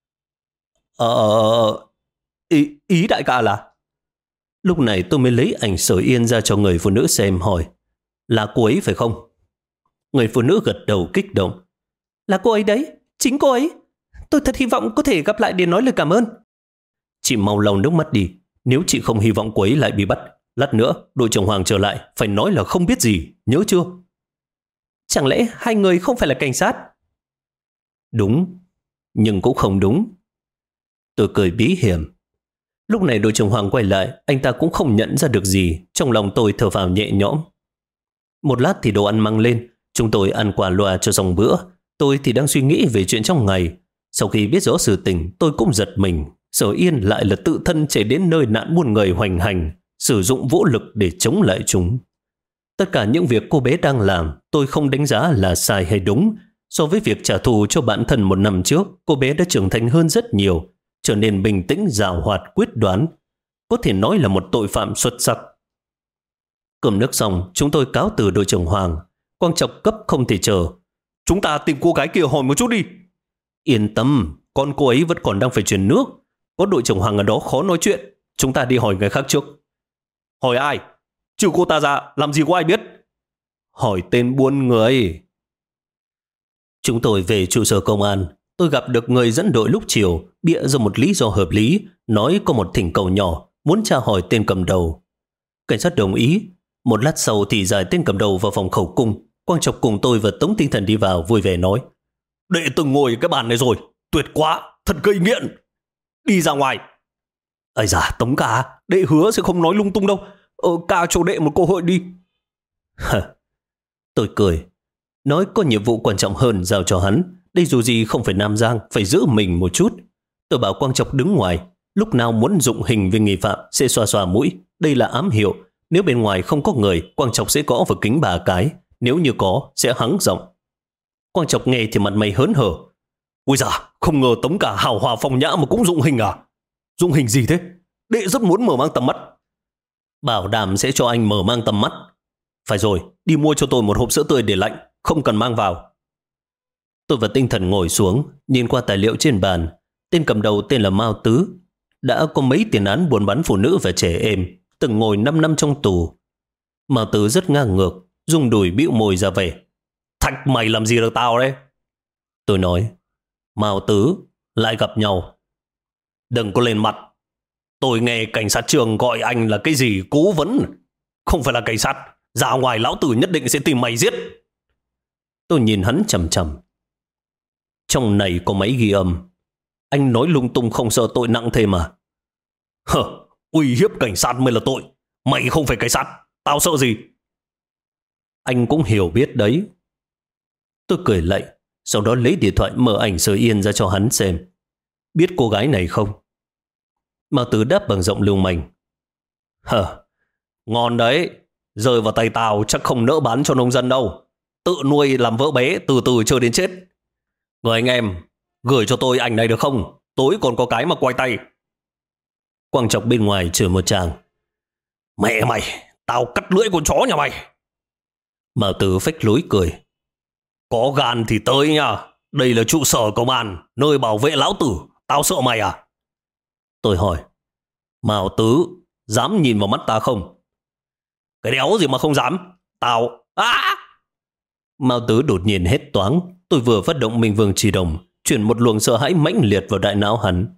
Ý đại ca là..." Lúc này tôi mới lấy ảnh Sở Yên ra cho người phụ nữ xem, hỏi: "Là cô ấy phải không?" Người phụ nữ gật đầu kích động: "Là cô ấy đấy, chính cô ấy. Tôi thật hy vọng có thể gặp lại để nói lời cảm ơn." "Chị mau lau nước mắt đi. Nếu chị không hy vọng cô ấy lại bị bắt, lát nữa đội trưởng Hoàng trở lại phải nói là không biết gì, nhớ chưa?" "Chẳng lẽ hai người không phải là cảnh sát?" "Đúng, nhưng cũng không đúng." Tôi cười bí hiểm. Lúc này đội trưởng Hoàng quay lại, anh ta cũng không nhận ra được gì. Trong lòng tôi thở phào nhẹ nhõm. Một lát thì đồ ăn mang lên. Chúng tôi ăn qua loa cho xong bữa. Tôi thì đang suy nghĩ về chuyện trong ngày. Sau khi biết rõ sự tình, tôi cũng giật mình. Sở Yên lại là tự thân chạy đến nơi nạn buôn người hoành hành, sử dụng vũ lực để chống lại chúng. Tất cả những việc cô bé đang làm, tôi không đánh giá là sai hay đúng. So với việc trả thù cho bản thân một năm trước, cô bé đã trưởng thành hơn rất nhiều, trở nên bình tĩnh, giàu hoạt, quyết đoán. Có thể nói là một tội phạm xuất sắc. Cơm nước xong, chúng tôi cáo từ đội trưởng Hoàng. Quang Trọng cấp không thể chờ. Chúng ta tìm cô gái kia hỏi một chút đi. Yên tâm, con cô ấy vẫn còn đang phải chuyển nước. Có đội trưởng Hoàng ở đó khó nói chuyện. Chúng ta đi hỏi người khác trước. Hỏi ai? Trừ cô ta ra, làm gì có ai biết? Hỏi tên buôn người. Chúng tôi về trụ sở công an. Tôi gặp được người dẫn đội lúc chiều, bịa ra một lý do hợp lý, nói có một thỉnh cầu nhỏ, muốn tra hỏi tên cầm đầu. Cảnh sát đồng ý. Một lát sau thì giải tên cầm đầu vào phòng khẩu cung. Quang Trọng cùng tôi và Tống Tinh Thần đi vào vui vẻ nói: Đệ từng ngồi cái bàn này rồi, tuyệt quá, thật gây nghiện. Đi ra ngoài. Ây da, Tống ca, đệ hứa sẽ không nói lung tung đâu. Ca cho đệ một cơ hội đi. Tôi cười, nói có nhiệm vụ quan trọng hơn giao cho hắn. Đây dù gì không phải Nam Giang, phải giữ mình một chút. Tôi bảo Quang Trọng đứng ngoài, lúc nào muốn dụng hình với nghi phạm sẽ xoa xoa mũi. Đây là ám hiệu. Nếu bên ngoài không có người, Quang Trọng sẽ gõ vào kính 3 cái. Nếu như có, sẽ hắng giọng. Quang Trọng nghe thì mặt mày hớn hở. Ôi da, không ngờ Tống cả hào hòa phong nhã mà cũng dụng hình à? Dụng hình gì thế? Đệ rất muốn mở mang tầm mắt. Bảo đảm sẽ cho anh mở mang tầm mắt. Phải rồi, đi mua cho tôi một hộp sữa tươi để lạnh, không cần mang vào. Tôi và Tinh Thần ngồi xuống, nhìn qua tài liệu trên bàn. Tên cầm đầu tên là Mao Tứ, đã có mấy tiền án buôn bán phụ nữ và trẻ em, từng ngồi 5 năm trong tù. Mao Tứ rất ngang ngược, dùng đùi bĩu môi ra vẻ. Thạch mày làm gì được tao đấy? Tôi nói, Mao Tứ, lại gặp nhau. Đừng có lên mặt. Tôi nghe cảnh sát trường gọi anh là cái gì cố vấn. Không phải là cảnh sát. Ra ngoài lão tử nhất định sẽ tìm mày giết. Tôi nhìn hắn chằm chằm. Trong này có máy ghi âm. Anh nói lung tung không sợ tội nặng thêm mà. Uy hiếp cảnh sát mới là tội. Mày không phải cảnh sát, tao sợ gì? Anh cũng hiểu biết đấy. Tôi cười lạnh, sau đó lấy điện thoại mở ảnh Sơ Yên ra cho hắn xem. Biết cô gái này không? Mao Tứ đáp bằng giọng lưu manh. Ngon đấy. Rơi vào tay tao chắc không nỡ bán cho nông dân đâu. Tự nuôi làm vỡ bé, từ từ chơi đến chết. Người anh em, gửi cho tôi ảnh này được không? Tối còn có cái mà quay tay. Quang Trọng bên ngoài chửi một tràng. Mẹ mày, tao cắt lưỡi con chó nhà mày. Mao Tứ phách lối cười. Có gan thì tới nha. Đây là trụ sở công an, nơi bảo vệ lão tử. Tao sợ mày à? Tôi hỏi. Mao Tứ, dám nhìn vào mắt ta không? Cái đéo gì mà không dám. Tao... Mao Tứ đột nhiên hét toáng. Tôi vừa phát động Minh Vương Chỉ Đồng, chuyển một luồng sợ hãi mãnh liệt vào đại não hắn.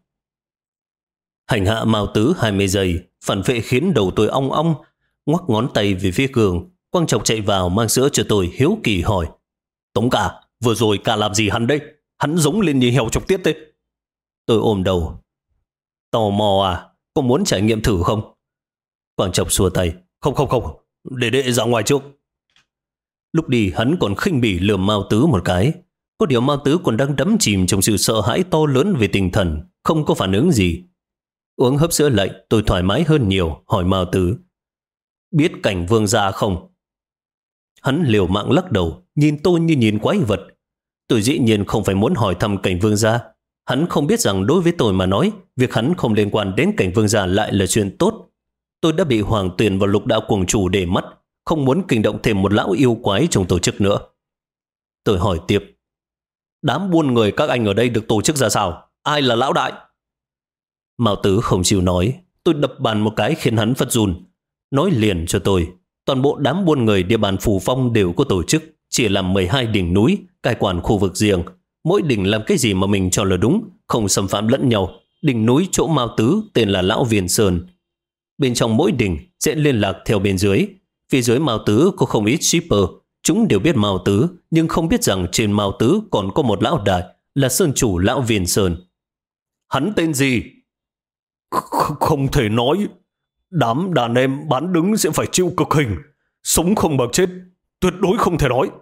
Hành hạ Mao Tứ 20 giây, phản vệ khiến đầu tôi ong ong. Ngoắc ngón tay về phía gương. Quang Trọng chạy vào mang sữa cho tôi, hiếu kỳ hỏi. Tống cả, vừa rồi cả làm gì hắn đấy? Hắn giống lên như heo chọc tiết thế. Tôi ôm đầu. Tò mò à? Có muốn trải nghiệm thử không? Quang Trọng xua tay. Không. Để đệ ra ngoài trước. Lúc đi hắn còn khinh bỉ lườm Mao Tứ một cái. Có điều Mao Tứ còn đang đắm chìm trong sự sợ hãi to lớn về tinh thần, không có phản ứng gì. Uống hớp sữa lạnh, tôi thoải mái hơn nhiều, hỏi Mao Tứ. Biết cảnh Vương gia không? Hắn liều mạng lắc đầu, nhìn tôi như nhìn quái vật. Tôi dĩ nhiên không phải muốn hỏi thăm cảnh Vương gia. Hắn không biết rằng đối với tôi mà nói, việc hắn không liên quan đến cảnh Vương gia lại là chuyện tốt. Tôi đã bị Hoàng Tuyền và Lục Đạo Cuồng Chủ để mắt, không muốn kinh động thêm một lão yêu quái trong tổ chức nữa. Tôi hỏi tiếp. Đám buôn người các anh ở đây được tổ chức ra sao? Ai là lão đại? Mao Tứ không chịu nói. Tôi đập bàn một cái khiến hắn phát run. Nói liền cho tôi. Toàn bộ đám buôn người địa bàn Phù Phong đều có tổ chức, chỉ làm 12 đỉnh núi, cai quản khu vực riêng. Mỗi đỉnh làm cái gì mà mình cho là đúng, không xâm phạm lẫn nhau. Đỉnh núi chỗ Mao Tứ tên là Lão Viền Sơn. Bên trong mỗi đỉnh sẽ liên lạc theo bên dưới. Phía dưới Mao Tứ có không ít shipper. Chúng đều biết Mao Tứ, nhưng không biết rằng trên Mao Tứ còn có một lão đại, là Sơn chủ Lão Viền Sơn. Hắn tên gì? Không thể nói. Đám đàn em bán đứng sẽ phải chịu cực hình. Sống không bằng chết. Tuyệt đối không thể nói.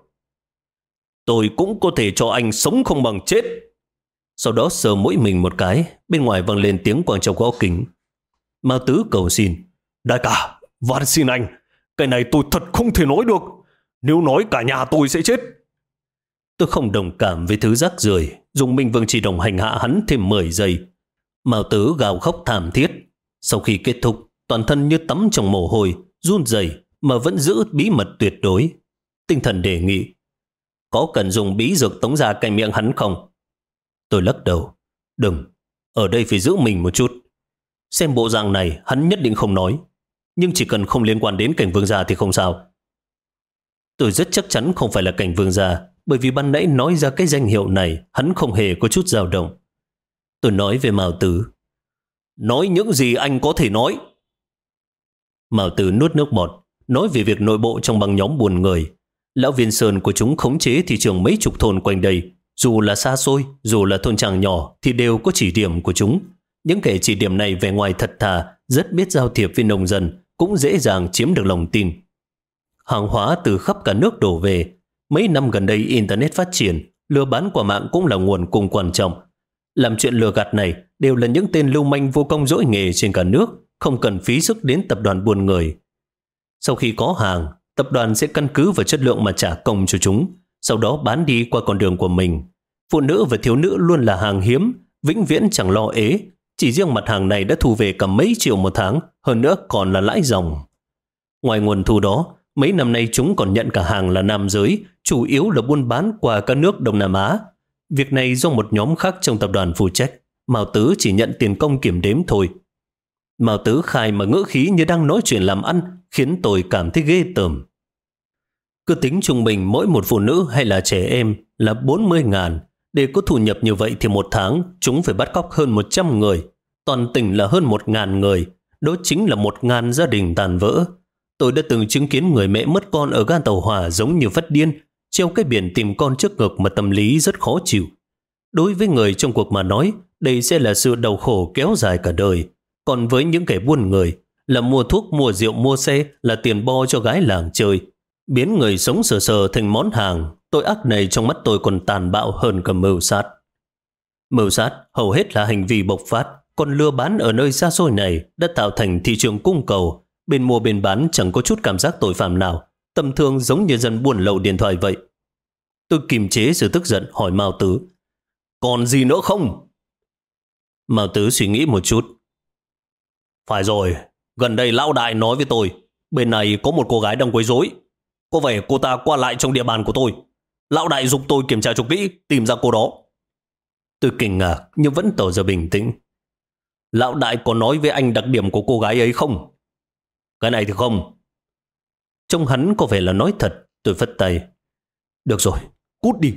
Tôi cũng có thể cho anh sống không bằng chết. Sau đó sờ mũi mình một cái. Bên ngoài vang lên tiếng Quang Trọng gõ kính. Mao Tứ cầu xin. Đại ca, van xin anh. Cái này tôi thật không thể nói được. Nếu nói cả nhà tôi sẽ chết. Tôi không đồng cảm với thứ rác rưởi dùng Minh Vương Chỉ Đồng hành hạ hắn thêm 10 giây. Mao Tứ gào khóc thảm thiết. Sau khi kết thúc, toàn thân như tắm trong mồ hôi, run rẩy mà vẫn giữ bí mật tuyệt đối. Tinh thần đề nghị: có cần dùng bí dược tống ra cạnh miệng hắn không? Tôi lắc đầu: đừng, ở đây phải giữ mình một chút. Xem bộ dạng này hắn nhất định không nói, nhưng chỉ cần không liên quan đến cảnh vương gia thì không sao. Tôi rất chắc chắn không phải là cảnh vương gia, bởi vì ban nãy nói ra cái danh hiệu này hắn không hề có chút dao động. Tôi nói về Mao Tứ: nói những gì anh có thể nói. Mao Tứ nuốt nước bọt, nói về việc nội bộ trong băng nhóm buồn người. Lão Viên Sơn của chúng khống chế thị trường mấy chục thôn quanh đây, dù là xa xôi, dù là thôn tràng nhỏ thì đều có chỉ điểm của chúng. Những kẻ chỉ điểm này vẻ ngoài thật thà, rất biết giao thiệp với nông dân, cũng dễ dàng chiếm được lòng tin. Hàng hóa từ khắp cả nước đổ về. Mấy năm gần đây Internet phát triển, lừa bán qua mạng cũng là nguồn cung quan trọng. Làm chuyện lừa gạt này đều là những tên lưu manh vô công dỗi nghề trên cả nước, không cần phí sức đến tập đoàn buôn người. Sau khi có hàng, tập đoàn sẽ căn cứ vào chất lượng mà trả công cho chúng, sau đó bán đi qua con đường của mình. Phụ nữ và thiếu nữ luôn là hàng hiếm, vĩnh viễn chẳng lo ế. Chỉ riêng mặt hàng này đã thu về cả mấy triệu một tháng, hơn nữa còn là lãi ròng. Ngoài nguồn thu đó, mấy năm nay chúng còn nhận cả hàng là nam giới, chủ yếu là buôn bán qua các nước Đông Nam Á. Việc này do một nhóm khác trong tập đoàn phụ trách, Mao Tứ chỉ nhận tiền công kiểm đếm thôi. Mao Tứ khai mà ngữ khí như đang nói chuyện làm ăn, khiến tôi cảm thấy ghê tởm. Cứ tính trung bình mỗi một phụ nữ hay là trẻ em là 40.000. Để có thu nhập như vậy thì một tháng chúng phải bắt cóc hơn 100 người. Toàn tỉnh là hơn 1.000 người. Đó chính là 1.000 gia đình tàn vỡ. Tôi đã từng chứng kiến người mẹ mất con ở ga tàu hỏa giống như phát điên, treo cái biển tìm con trước ngực mà tâm lý rất khó chịu. Đối với người trong cuộc mà nói, đây sẽ là sự đau khổ kéo dài cả đời. Còn với những kẻ buôn người, là mua thuốc, mua rượu, mua xe, là tiền bo cho gái làng chơi. Biến người sống sờ sờ thành món hàng, tội ác này trong mắt tôi còn tàn bạo hơn cả mưu sát. Mưu sát hầu hết là hành vi bộc phát, còn lừa bán ở nơi xa xôi này đã tạo thành thị trường cung cầu. Bên mua bên bán chẳng có chút cảm giác tội phạm nào, tầm thường giống như dân buôn lậu điện thoại vậy. Tôi kiềm chế sự tức giận hỏi Mao Tứ: còn gì nữa không? Mao Tứ suy nghĩ một chút: phải rồi, gần đây lão đại nói với tôi, bên này có một cô gái đang quấy rối. Có vẻ cô ta qua lại trong địa bàn của tôi. Lão đại giúp tôi kiểm tra cho kỹ, tìm ra cô đó. Tôi kinh ngạc nhưng vẫn tỏ ra bình tĩnh. Lão đại có nói với anh đặc điểm của cô gái ấy không? Cái này thì không. Trông hắn có vẻ là nói thật. Tôi phất tay: được rồi, cút đi.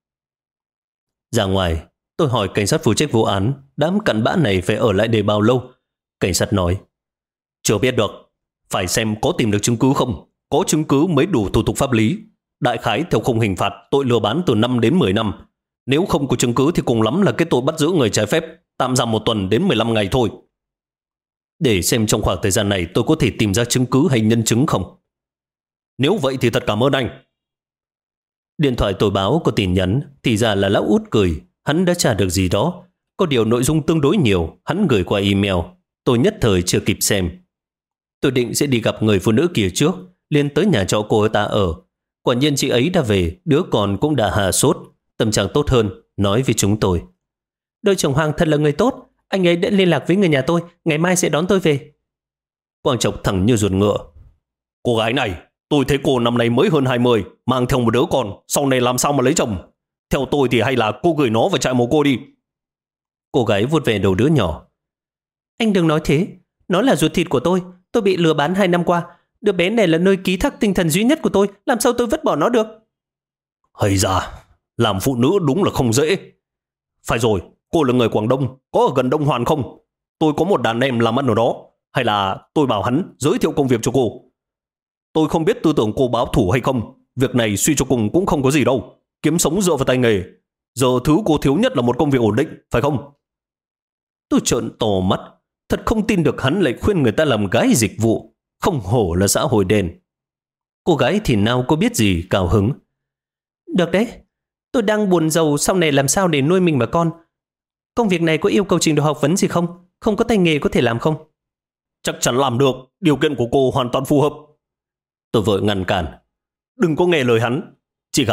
Ra ngoài, tôi hỏi cảnh sát phụ trách vụ án, đám cặn bã này phải ở lại đây bao lâu? Cảnh sát nói: chưa biết được, phải xem có tìm được chứng cứ không. Có chứng cứ mới đủ thủ tục pháp lý. Đại khái theo khung hình phạt tội lừa bán từ 5 đến 10 năm. Nếu không có chứng cứ thì cùng lắm là cái tội bắt giữ người trái phép, tạm giam 1 tuần đến 15 ngày thôi. Để xem trong khoảng thời gian này tôi có thể tìm ra chứng cứ hay nhân chứng không. Nếu vậy thì thật cảm ơn anh. Điện thoại tôi báo có tin nhắn, thì ra là lão Út cười. Hắn đã tra được gì đó. Có điều nội dung tương đối nhiều, hắn gửi qua email. Tôi nhất thời chưa kịp xem. Tôi định sẽ đi gặp người phụ nữ kia trước, liền tới nhà trọ cô ta ở. Quả nhiên chị ấy đã về, đứa con cũng đã hạ sốt, tâm trạng tốt hơn, nói với chúng tôi: đội trưởng Hoàng thật là người tốt, anh ấy đã liên lạc với người nhà tôi, ngày mai sẽ đón tôi về. Quang chọc thẳng như ruột ngựa: cô gái này, tôi thấy cô năm nay mới hơn 20, mang theo một đứa con, sau này làm sao mà lấy chồng? Theo tôi thì hay là cô gửi nó vào trại mồ côi đi. Cô gái vuốt về đầu đứa nhỏ: anh đừng nói thế, nó là ruột thịt của tôi bị lừa bán 2 năm qua. Đứa bé này là nơi ký thác tinh thần duy nhất của tôi, làm sao tôi vứt bỏ nó được? Hay ra, làm phụ nữ đúng là không dễ. Phải rồi, cô là người Quảng Đông, có ở gần Đông Hoàn không? Tôi có một đàn em làm ăn ở đó, hay là tôi bảo hắn giới thiệu công việc cho cô? Tôi không biết tư tưởng cô báo thủ hay không, việc này suy cho cùng cũng không có gì đâu. Kiếm sống dựa vào tay nghề. Giờ thứ cô thiếu nhất là một công việc ổn định, phải không? Tôi trợn to mắt, thật không tin được hắn lại khuyên người ta làm gái dịch vụ. Không hổ là xã hội đen. Cô gái thì nào có biết gì cao hứng: được đấy, tôi đang buồn rầu sau này làm sao để nuôi mình và con. Công việc này có yêu cầu trình độ học vấn gì không? Không có tay nghề có thể làm không? Chắc chắn làm được, điều kiện của cô hoàn toàn phù hợp. Tôi vội ngăn cản: đừng có nghe lời hắn. Chị gái,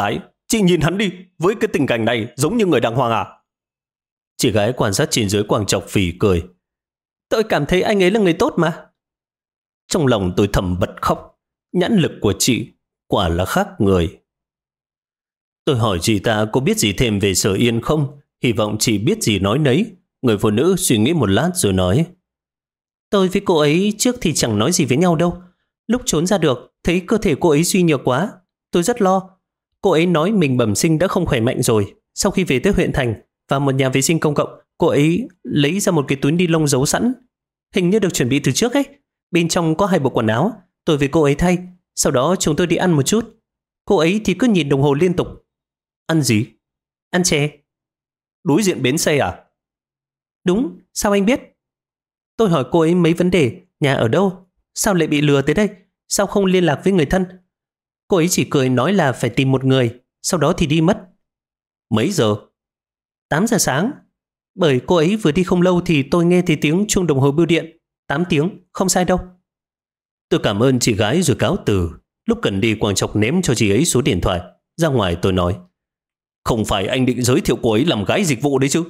Chị nhìn hắn đi, với cái tình cảnh này giống như người đàng hoàng à? Chị gái quan sát trên dưới quàng chọc phì cười. Tôi cảm thấy anh ấy là người tốt mà. Trong lòng tôi thầm bật khóc. Nhãn lực của chị quả là khác người. Tôi hỏi chị ta có biết gì thêm về Sở Yên không? Hy vọng chị biết gì nói nấy. Người phụ nữ suy nghĩ một lát rồi nói. Tôi với cô ấy trước thì chẳng nói gì với nhau đâu. Lúc trốn ra được, thấy cơ thể cô ấy suy nhược quá. Tôi rất lo. Cô ấy nói mình bẩm sinh đã không khỏe mạnh rồi. Sau khi về tới huyện thành, vào một nhà vệ sinh công cộng, cô ấy lấy ra một cái túi ni lông giấu sẵn. Hình như được chuẩn bị từ trước ấy. Bên trong có 2 bộ quần áo. Tôi với cô ấy thay. Sau đó chúng tôi đi ăn một chút. Cô ấy thì cứ nhìn đồng hồ liên tục. Ăn gì? Ăn chè. Đối diện bến xe à? Đúng, sao anh biết? Tôi hỏi cô ấy mấy vấn đề. Nhà ở đâu? Sao lại bị lừa tới đây? Sao không liên lạc với người thân? Cô ấy chỉ cười nói là phải tìm một người. Sau đó thì đi mất. Mấy giờ? 8 giờ sáng. Bởi cô ấy vừa đi không lâu thì tôi nghe thấy tiếng chuông đồng hồ bưu điện. 8 tiếng, không sai đâu. Tôi cảm ơn chị gái rồi cáo từ. Lúc cần đi Quang Trọc ném cho chị ấy số điện thoại. Ra ngoài tôi nói. Không phải anh định giới thiệu cô ấy làm gái dịch vụ đấy chứ?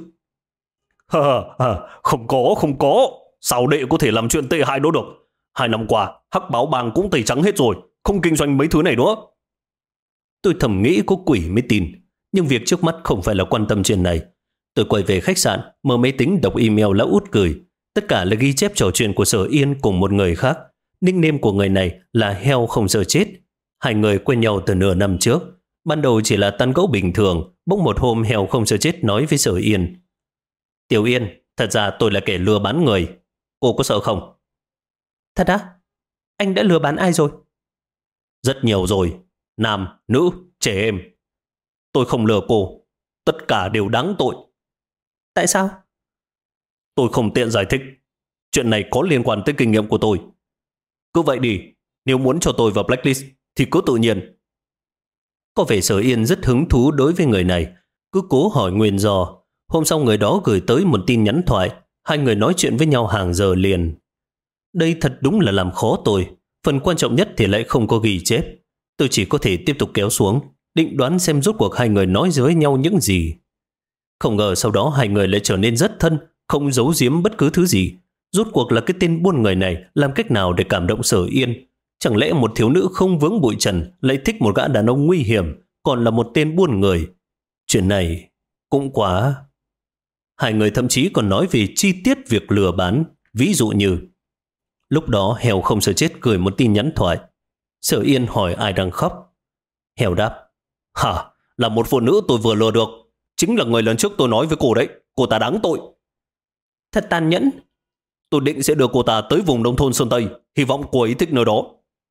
Không có. Sao đệ có thể làm chuyện tệ hại đó được? 2 năm qua, Hắc Báo Bang cũng tẩy trắng hết rồi. Không kinh doanh mấy thứ này nữa. Tôi thầm nghĩ có quỷ mới tin. Nhưng việc trước mắt không phải là quan tâm chuyện này. Tôi quay về khách sạn, mở máy tính đọc email lão út cười. Tất cả là ghi chép trò chuyện của Sở Yên cùng một người khác. Nickname của người này là Heo Không Sợ Chết. 2 người quen nhau từ nửa năm trước. Ban đầu chỉ là tán gẫu bình thường. Bỗng một hôm Heo Không Sợ Chết nói với Sở Yên. Tiểu Yên, thật ra tôi là kẻ lừa bán người. Cô có sợ không? Thật á? Anh đã lừa bán ai rồi? Rất nhiều rồi. Nam, nữ, trẻ em. Tôi không lừa cô. Tất cả đều đáng tội. Tại sao? Tôi không tiện giải thích. Chuyện này có liên quan tới kinh nghiệm của tôi. Cứ vậy đi. Nếu muốn cho tôi vào blacklist thì cứ tự nhiên. Có vẻ Sở Yên rất hứng thú đối với người này. Cứ cố hỏi nguyên do. Hôm sau người đó gửi tới một tin nhắn thoại. 2 người nói chuyện với nhau hàng giờ liền. Đây thật đúng là làm khó tôi. Phần quan trọng nhất thì lại không có ghi chép. Tôi chỉ có thể tiếp tục kéo xuống, định đoán xem rốt cuộc 2 người nói với nhau những gì. Không ngờ sau đó 2 người lại trở nên rất thân, không giấu giếm bất cứ thứ gì. Rốt cuộc là cái tên buôn người này làm cách nào để cảm động Sở Yên? Chẳng lẽ một thiếu nữ không vướng bụi trần lại thích một gã đàn ông nguy hiểm, còn là một tên buôn người? Chuyện này cũng quá. 2 người thậm chí còn nói về chi tiết việc lừa bán, ví dụ như lúc đó Heo Không Sợ Chết gửi một tin nhắn thoại. Sở Yên hỏi ai đang khóc. Heo đáp, hả, là một phụ nữ tôi vừa lừa được. Chính là người lần trước tôi nói với cô đấy. Cô ta đáng tội. Thật tàn nhẫn. Tôi định sẽ đưa cô ta tới vùng nông thôn Sơn Tây. Hy vọng cô ấy thích nơi đó.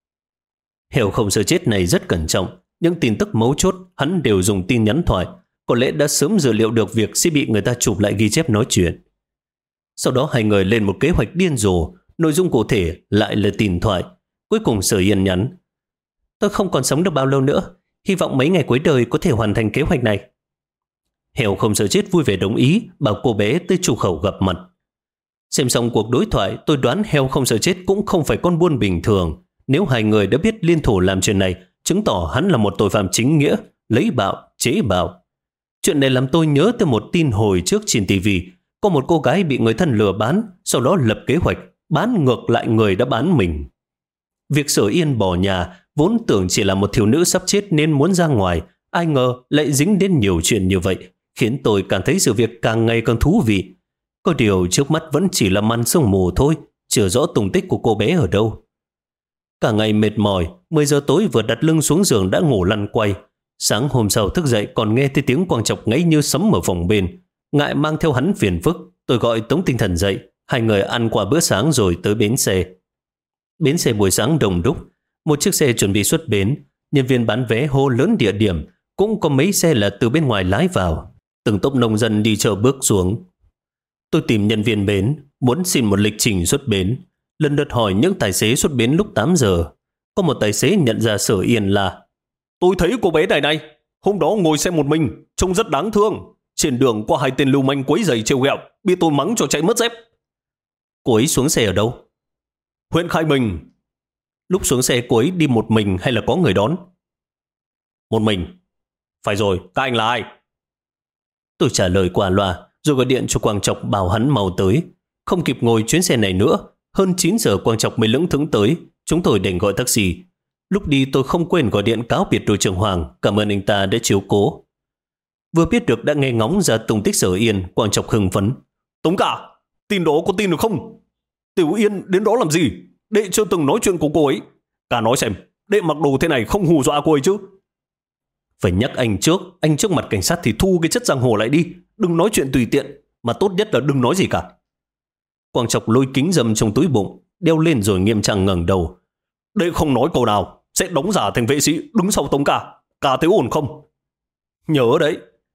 Heo Không Sợ Chết này rất cẩn trọng. Những tin tức mấu chốt hắn đều dùng tin nhắn thoại. Có lẽ đã sớm dự liệu được việc sẽ bị người ta chụp lại ghi chép nói chuyện. Sau đó 2 người lên một kế hoạch điên rồ. Nội dung cụ thể lại là tin thoại. Cuối cùng Sở Yên nhắn, tôi không còn sống được bao lâu nữa. Hy vọng mấy ngày cuối đời có thể hoàn thành kế hoạch này. Heo Không Sợ Chết vui vẻ đồng ý, bảo cô bé tới trụ khẩu gặp mặt. Xem xong cuộc đối thoại, tôi đoán Heo Không Sợ Chết cũng không phải con buôn bình thường. Nếu 2 người đã biết liên thủ làm chuyện này, chứng tỏ hắn là một tội phạm chính nghĩa, lấy bạo, chế bạo. Chuyện này làm tôi nhớ tới một tin hồi trước trên TV. Có một cô gái bị người thân lừa bán, sau đó lập kế hoạch bán ngược lại người đã bán mình. Việc Sở Yên bỏ nhà vốn tưởng chỉ là một thiếu nữ sắp chết nên muốn ra ngoài, ai ngờ lại dính đến nhiều chuyện như vậy, khiến tôi cảm thấy sự việc càng ngày càng thú vị. Có điều trước mắt vẫn chỉ là màn sương mù thôi, chưa rõ tung tích của cô bé ở đâu. Cả ngày mệt mỏi, 10 giờ tối vừa đặt lưng xuống giường đã ngủ lăn quay. Sáng hôm sau thức dậy còn nghe thấy tiếng Quang Trọc ngáy như sấm ở phòng bên. Ngại mang theo hắn phiền phức, tôi gọi Tống Tinh Thần dậy. 2 người ăn qua bữa sáng rồi tới bến xe. Bến xe buổi sáng đông đúc, một chiếc xe chuẩn bị xuất bến. Nhân viên bán vé hô lớn địa điểm, cũng có mấy xe là từ bên ngoài lái vào. Từng tốp nông dân đi chợ bước xuống. Tôi tìm nhân viên bến, muốn xin một lịch trình xuất bến. Lần lượt hỏi những tài xế xuất bến lúc 8 giờ. Có một tài xế nhận ra Sở Yên là, tôi thấy cô bé này, hôm đó ngồi xe một mình, trông rất đáng thương. Trên đường qua 2 tên lưu manh quấy rầy trêu ghẹo, bị tôi mắng cho chạy mất dép. Cô ấy xuống xe ở đâu? Huyện Khai Bình. Lúc xuống xe cô ấy đi một mình hay là có người đón? Một mình. Phải rồi, các anh là ai? Tôi trả lời qua loa, rồi gọi điện cho Quang Trọc bảo hắn mau tới. Không kịp ngồi chuyến xe này nữa, hơn 9 giờ Quang Trọc mới lững thững tới. Chúng tôi đành gọi taxi. Lúc đi tôi không quên gọi điện cáo biệt đội trưởng Hoàng, cảm ơn anh ta đã chiếu cố. Vừa biết được đã nghe ngóng ra tung tích Sở Yên, Quang Trọc hưng phấn. Tống cả, tin đó có tin được không? Tiểu Yên đến đó làm gì? Đệ chưa từng nói chuyện của cô ấy. Cả nói xem, đệ mặc đồ thế này không hù dọa cô ấy chứ? Phải nhắc anh trước mặt cảnh sát thì thu cái chất giang hồ lại đi. Đừng nói chuyện tùy tiện, mà tốt nhất là đừng nói gì cả. Quang Trọc lôi kính dâm trong túi bụng, đeo lên rồi nghiêm trang ngẩng đầu. Đệ không nói câu nào, sẽ đóng giả thành vệ sĩ đứng sau Tống cả. Cả thấy ổn không? Nhớ đấy.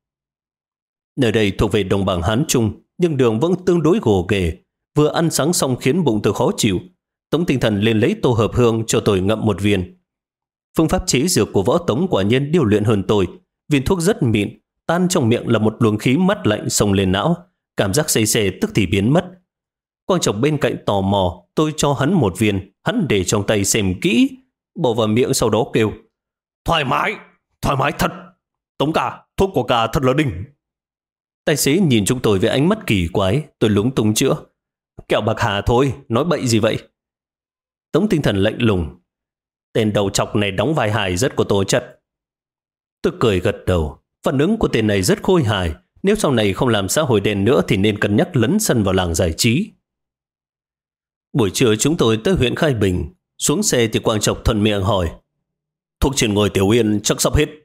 Nơi đây thuộc về đồng bằng Hán Trung, nhưng đường vẫn tương đối gồ ghề. Vừa ăn sáng xong khiến bụng tôi khó chịu. Tống Tinh Thần lên lấy tô hợp hương cho tôi ngậm một viên. Phương pháp chế dược của Võ Tống quả nhiên điêu luyện hơn tôi. Viên thuốc rất mịn, tan trong miệng là một luồng khí mát lạnh xông lên não. Cảm giác say xe tức thì biến mất. Quang Trọc bên cạnh tò mò, tôi cho hắn một viên, hắn để trong tay xem kỹ, bỏ vào miệng sau đó kêu. Thoải mái thật. Tống cả, thuốc của cả thật là đỉnh. Tài xế nhìn chúng tôi với ánh mắt kỳ quái, tôi lúng túng chữa. Kẹo bạc hà thôi, nói bậy gì vậy? Tống Tinh Thần lạnh lùng. Tên đầu chọc này đóng vai hài rất có tố chất. Tôi cười gật đầu. Phản ứng của tên này rất khôi hài. Nếu sau này không làm xã hội đen nữa thì nên cân nhắc lấn sân vào làng giải trí. Buổi trưa chúng tôi tới huyện Khai Bình. Xuống xe thì Quang Trọc thuận miệng hỏi. Thuốc trên người Tiểu Yên chắc sắp hết.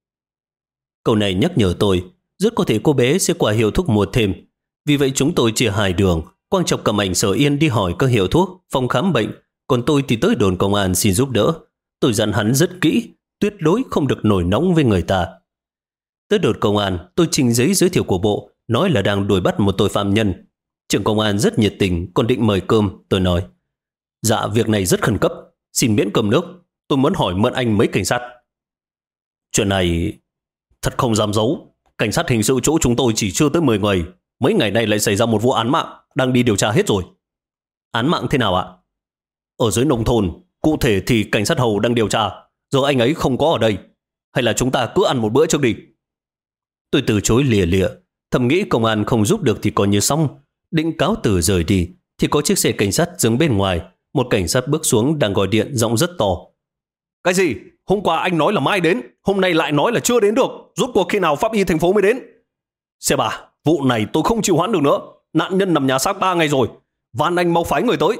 Câu này nhắc nhở tôi. Rất có thể cô bé sẽ qua hiệu thuốc mua thêm. Vì vậy chúng tôi chia hai đường. Quang Trọc cầm ảnh Sở Yên đi hỏi các hiệu thuốc, phòng khám bệnh. Còn tôi thì tới đồn công an xin giúp đỡ. Tôi dặn hắn rất kỹ, tuyệt đối không được nổi nóng với người ta. Tới đồn công an, tôi trình giấy giới thiệu của bộ, nói là đang đuổi bắt một tội phạm nhân. Trưởng công an rất nhiệt tình, còn định mời cơm. Tôi nói, dạ việc này rất khẩn cấp, xin miễn cơm nước. Tôi muốn hỏi mượn anh mấy cảnh sát. Chuyện này thật không dám giấu. Cảnh sát hình sự chỗ chúng tôi chỉ chưa tới 10 người. Mấy ngày nay lại xảy ra một vụ án mạng, đang đi điều tra hết rồi. Án mạng thế nào ạ? Ở dưới nông thôn, cụ thể thì cảnh sát Hầu đang điều tra. Giờ anh ấy không có ở đây. Hay là chúng ta cứ ăn một bữa trước đi? Tôi từ chối lìa lịa, thầm nghĩ công an không giúp được thì coi như xong. Định cáo từ rời đi thì có chiếc xe cảnh sát dừng bên ngoài. Một cảnh sát bước xuống đang gọi điện giọng rất to. Cái gì? Hôm qua anh nói là mai đến, hôm nay lại nói là chưa đến được. Rốt cuộc khi nào pháp y thành phố mới đến? Xe bà, vụ này tôi không chịu hoãn được nữa. Nạn nhân nằm nhà xác 3 ngày rồi. Van anh mau phái người tới.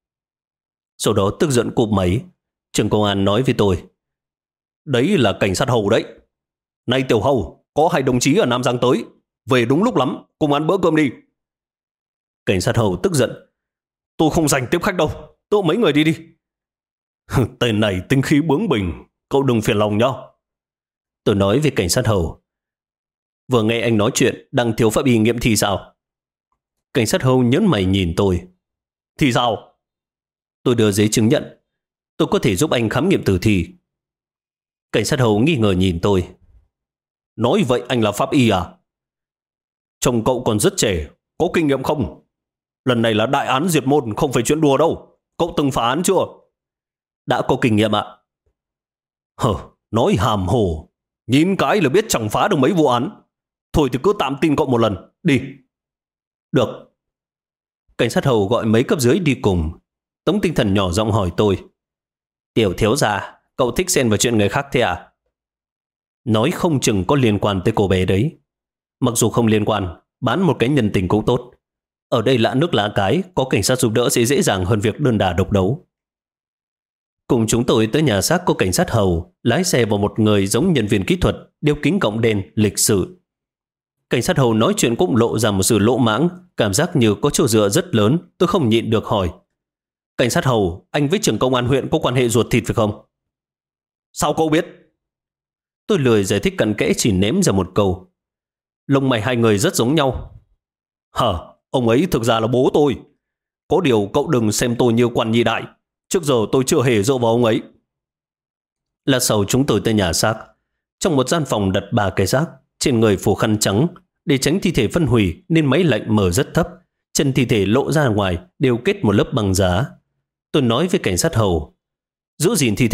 Sau đó tức giận cụp máy. Trưởng công an nói với tôi. Đấy là cảnh sát Hầu đấy. Này Tiểu Hầu, có 2 đồng chí ở Nam Giang tới. Về đúng lúc lắm, cùng ăn bữa cơm đi. Cảnh sát Hầu tức giận. Tôi không dành tiếp khách đâu, tự mấy người đi đi. Tên này tinh khí bướng bỉnh, cậu đừng phiền lòng nhá. Tôi nói với cảnh sát Hầu. Vừa nghe anh nói chuyện, đang thiếu pháp y nghiệm thì sao? Cảnh sát Hầu nhớn mày nhìn tôi. Thì sao? Tôi đưa giấy chứng nhận. Tôi có thể giúp anh khám nghiệm tử thi. Cảnh sát Hầu nghi ngờ nhìn tôi. Nói vậy anh là pháp y à? Chồng cậu còn rất trẻ, có kinh nghiệm không? Lần này là đại án diệt môn, không phải chuyện đùa đâu. Cậu từng phá án chưa? Đã có kinh nghiệm ạ. Nói hàm hồ. Nhìn cái là biết chẳng phá được mấy vụ án. Thôi thì cứ tạm tin cậu một lần. Đi. Được. Cảnh sát Hầu gọi mấy cấp dưới đi cùng. Tống Tinh Thần nhỏ giọng hỏi tôi. Tiểu thiếu gia, cậu thích xen vào chuyện người khác thế à? Nói không chừng có liên quan tới cô bé đấy. Mặc dù không liên quan, bán một cái nhân tình cũng tốt. Ở đây lạ nước lạ cái, có cảnh sát giúp đỡ sẽ dễ dàng hơn việc đơn đà độc đấu. Cùng chúng tôi tới nhà xác có cảnh sát Hầu, lái xe vào một người giống nhân viên kỹ thuật, đeo kính gọng đen, lịch sự. Cảnh sát Hầu nói chuyện cũng lộ ra một sự lỗ mãng, cảm giác như có chỗ dựa rất lớn, tôi không nhịn được hỏi. Cảnh sát Hầu, anh với trưởng công an huyện có quan hệ ruột thịt phải không? Sao cậu biết? Tôi lười giải thích cặn kẽ, chỉ ném ra một câu. Lông mày hai người rất giống nhau. Ông ấy thực ra là bố tôi. Có điều cậu đừng xem tôi như quan nhị đại. Trước giờ tôi chưa hề dựa vào ông ấy. Là sau chúng tôi tới nhà xác. Trong một gian phòng đặt 3 cái xác, trên người phủ khăn trắng. Để tránh thi thể phân hủy nên máy lạnh mở rất thấp. Chân thi thể lộ ra ngoài đều kết một lớp băng giá. Tôi nói với cảnh sát Hầu. Giữ gìn thi thể,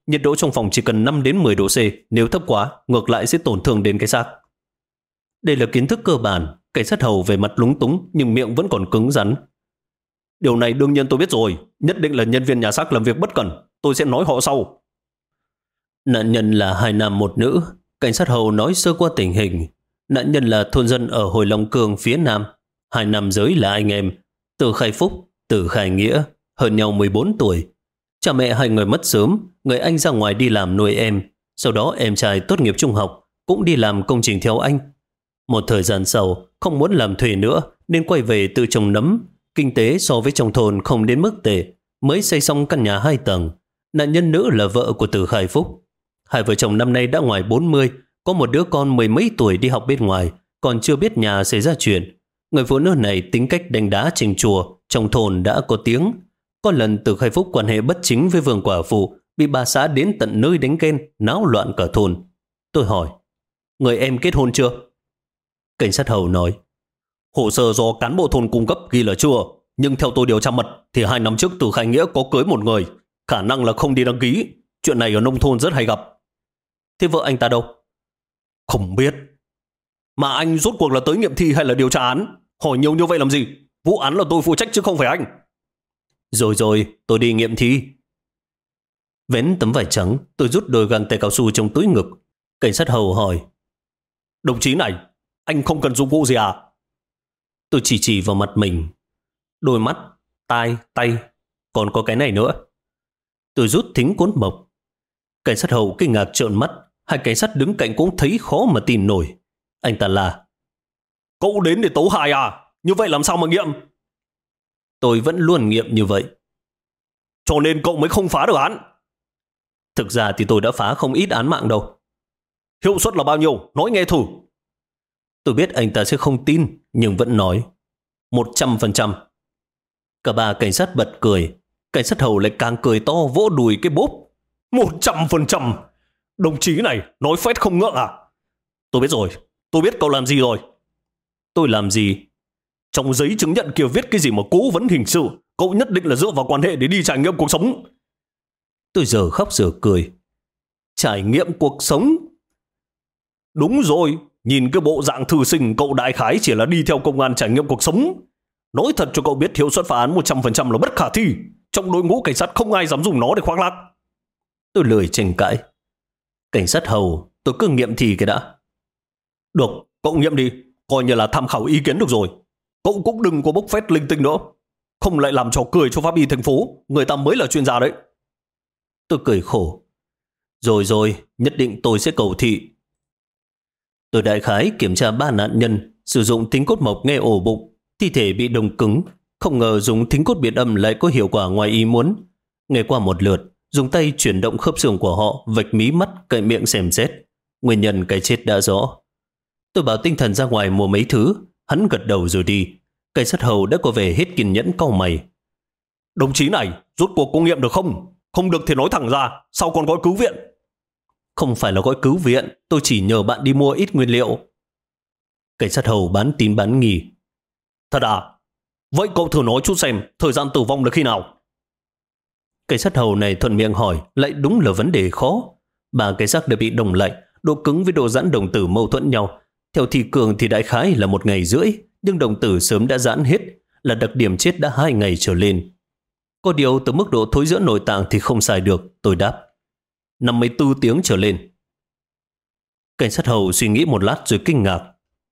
nhiệt độ trong phòng chỉ cần 5 đến 10 độ C, nếu thấp quá, ngược lại sẽ tổn thương đến cái xác. Đây là kiến thức cơ bản, cảnh sát hầu về mặt lúng túng nhưng miệng vẫn còn cứng rắn. Điều này đương nhiên tôi biết rồi, nhất định là nhân viên nhà xác làm việc bất cẩn, tôi sẽ nói họ sau. Nạn nhân là 2 nam 1 nữ, cảnh sát hầu nói sơ qua tình hình. Nạn nhân là thôn dân ở Hồi Long Cương phía nam, 2 nam giới là anh em, Từ Khai Phúc, Từ Khai Nghĩa, hơn nhau 14 tuổi. Cha mẹ hai người mất sớm, người anh ra ngoài đi làm nuôi em, sau đó em trai tốt nghiệp trung học, cũng đi làm công trình theo anh. Một thời gian sau, không muốn làm thuê nữa nên quay về tự trồng nấm. Kinh tế so với trong thôn không đến mức tệ, mới xây xong căn nhà 2 tầng. Nạn nhân nữ là vợ của Từ Khai Phúc. Hai vợ chồng năm nay đã ngoài 40, có một đứa con 10 mấy tuổi đi học bên ngoài, còn chưa biết nhà xảy ra chuyện. Người phụ nữ này tính cách đánh đá trình chùa, trong thôn đã có tiếng. Có lần Từ Khai Phúc quan hệ bất chính với Vương quả phụ, bị bà xã đến tận nơi đánh ghen, náo loạn cả thôn. Tôi hỏi, người em kết hôn chưa? Cảnh sát hầu nói, hồ sơ do cán bộ thôn cung cấp ghi là chưa, nhưng theo tôi điều tra mật thì 2 năm trước Từ Khai Nghĩa có cưới một người, khả năng là không đi đăng ký. Chuyện này ở nông thôn rất hay gặp. Thế vợ anh ta đâu? Không biết. Mà anh rốt cuộc là tới nghiệm thi hay là điều tra án? Hỏi nhiều như vậy làm gì? Vụ án là tôi phụ trách chứ không phải anh. Rồi, tôi đi nghiệm thi. Vén tấm vải trắng, tôi rút đôi găng tay cao su trong túi ngực. Cảnh sát hầu hỏi, đồng chí này, anh không cần dụng cụ gì à? Tôi chỉ vào mặt mình. Đôi mắt, tai, tay, còn có cái này nữa. Tôi rút thính cuốn mộc. Cảnh sát hầu kinh ngạc trợn mắt. Hai cảnh sát đứng cạnh cũng thấy khó mà tin nổi. Anh ta là, cậu đến để tấu hài à? Như vậy làm sao mà nghiệm? Tôi vẫn luôn nghiệm như vậy. Cho nên cậu mới không phá được án. Thực ra thì tôi đã phá không ít án mạng đâu. Hiệu suất là bao nhiêu? Nói nghe thử. Tôi biết anh ta sẽ không tin, nhưng vẫn nói 100%. Cả ba cảnh sát bật cười. Cảnh sát hầu lại càng cười to, vỗ đùi cái bốp. 100%. Đồng chí này nói phét không ngượng à? Tôi biết rồi, tôi biết cậu làm gì rồi. Tôi làm gì? Trong giấy chứng nhận kia viết cái gì mà cố vấn hình sự, cậu nhất định là dựa vào quan hệ để đi trải nghiệm cuộc sống. Tôi giờ khóc giờ cười. Trải nghiệm cuộc sống? Đúng rồi, nhìn cái bộ dạng thư sinh cậu đại khái chỉ là đi theo công an trải nghiệm cuộc sống. Nói thật cho cậu biết, hiệu suất phá án 100% là bất khả thi. Trong đội ngũ cảnh sát không ai dám dùng nó để khoác lác. Tôi lười tranh cãi. Cảnh sát hầu, tôi cứ nghiệm thì cái đã. Được, cậu nghiệm đi, coi như là tham khảo ý kiến được rồi. Cậu cũng đừng có bốc phét linh tinh nữa, không lại làm trò cười cho pháp y thành phố. Người ta mới là chuyên gia đấy. Tôi cười khổ. Rồi, nhất định tôi sẽ cầu thị. Tôi đại khái kiểm tra 3 nạn nhân, sử dụng thính cốt mộc nghe ổ bụng, thi thể bị đông cứng. Không ngờ dùng thính cốt biệt âm lại có hiệu quả ngoài ý muốn. Nghe qua một lượt, dùng tay chuyển động khớp xương của họ, vạch mí mắt, cậy miệng xem xét. Nguyên nhân cái chết đã rõ. Tôi bảo tinh thần ra ngoài mua mấy thứ, hắn gật đầu rồi đi. Cảnh sát hầu đã có vẻ hết kiên nhẫn cau mày. Đồng chí này, rốt cuộc có nghiệm được không? Không được thì nói thẳng ra, sao còn gọi cứu viện? Không phải là gọi cứu viện, tôi chỉ nhờ bạn đi mua ít nguyên liệu. Cảnh sát hầu bán tín bán nghi. Thật à? Vậy cậu thử nói chút xem, thời gian tử vong là khi nào? Cảnh sát hầu này thuận miệng hỏi, lại đúng là vấn đề khó. 3 cái xác đều bị đông lạnh, độ cứng với độ giãn đồng tử mâu thuẫn nhau. Theo thị cường thì đại khái là 1 ngày rưỡi, nhưng đồng tử sớm đã giãn hết, là đặc điểm chết đã 2 ngày trở lên. Có điều từ mức độ thối rữa nội tạng thì không sai được, tôi đáp. 54 tiếng trở lên. Cảnh sát hầu suy nghĩ một lát rồi kinh ngạc.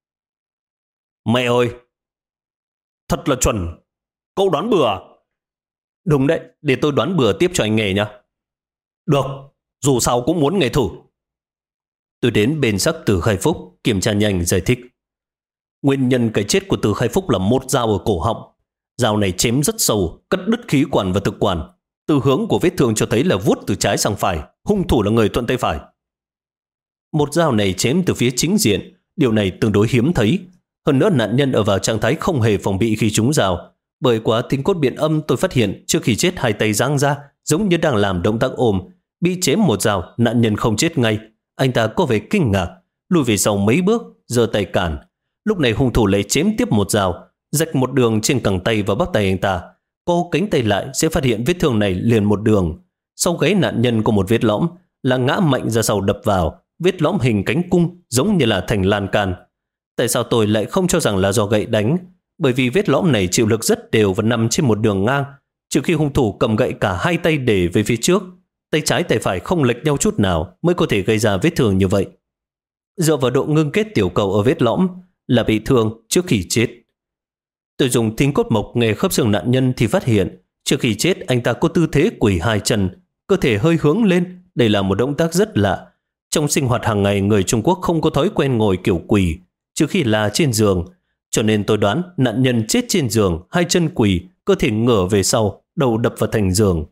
Mẹ ơi! Thật là chuẩn. Cậu đoán bừa à? Đúng đấy, để tôi đoán bừa tiếp cho anh nghe nhé. Được, dù sao cũng muốn nghe thử. Tôi đến bên xác Từ Khai Phúc, kiểm tra nhanh giải thích. Nguyên nhân cái chết của Từ Khai Phúc là một dao ở cổ họng. Dao này chém rất sâu, cắt đứt khí quản và thực quản. Từ hướng của vết thương cho thấy là vuốt từ trái sang phải, hung thủ là người thuận tay phải. Một dao này chém từ phía chính diện, điều này tương đối hiếm thấy. Hơn nữa nạn nhân ở vào trạng thái không hề phòng bị khi trúng dao. Bởi quá thính cốt biện âm tôi phát hiện trước khi chết 2 tay giang ra, giống như đang làm động tác ôm. Bị chém một dao, nạn nhân không chết ngay. Anh ta có vẻ kinh ngạc, lùi về sau mấy bước, giơ tay cản. Lúc này hung thủ lại chém tiếp một dao, rạch một đường trên cẳng tay và bắp tay anh ta. Cô cánh tay lại sẽ phát hiện vết thương này liền một đường. Sau gáy nạn nhân có một vết lõm, là ngã mạnh ra sau đập vào, vết lõm hình cánh cung giống như là thành lan can. Tại sao tôi lại không cho rằng là do gậy đánh? Bởi vì vết lõm này chịu lực rất đều và nằm trên một đường ngang, trừ khi hung thủ cầm gậy cả hai tay để về phía trước, tay trái tay phải không lệch nhau chút nào mới có thể gây ra vết thương như vậy. Dựa vào độ ngưng kết tiểu cầu ở vết lõm là bị thương trước khi chết. Tôi dùng thính cốt mộc nghe khớp xương nạn nhân thì phát hiện trước khi chết anh ta có tư thế quỳ hai chân, cơ thể hơi hướng lên. Đây là một động tác rất lạ. Trong sinh hoạt hàng ngày, người Trung Quốc không có thói quen ngồi kiểu quỳ, trừ khi là trên giường. Cho nên tôi đoán nạn nhân chết trên giường, hai chân quỳ, cơ thể ngửa về sau, đầu đập vào thành giường.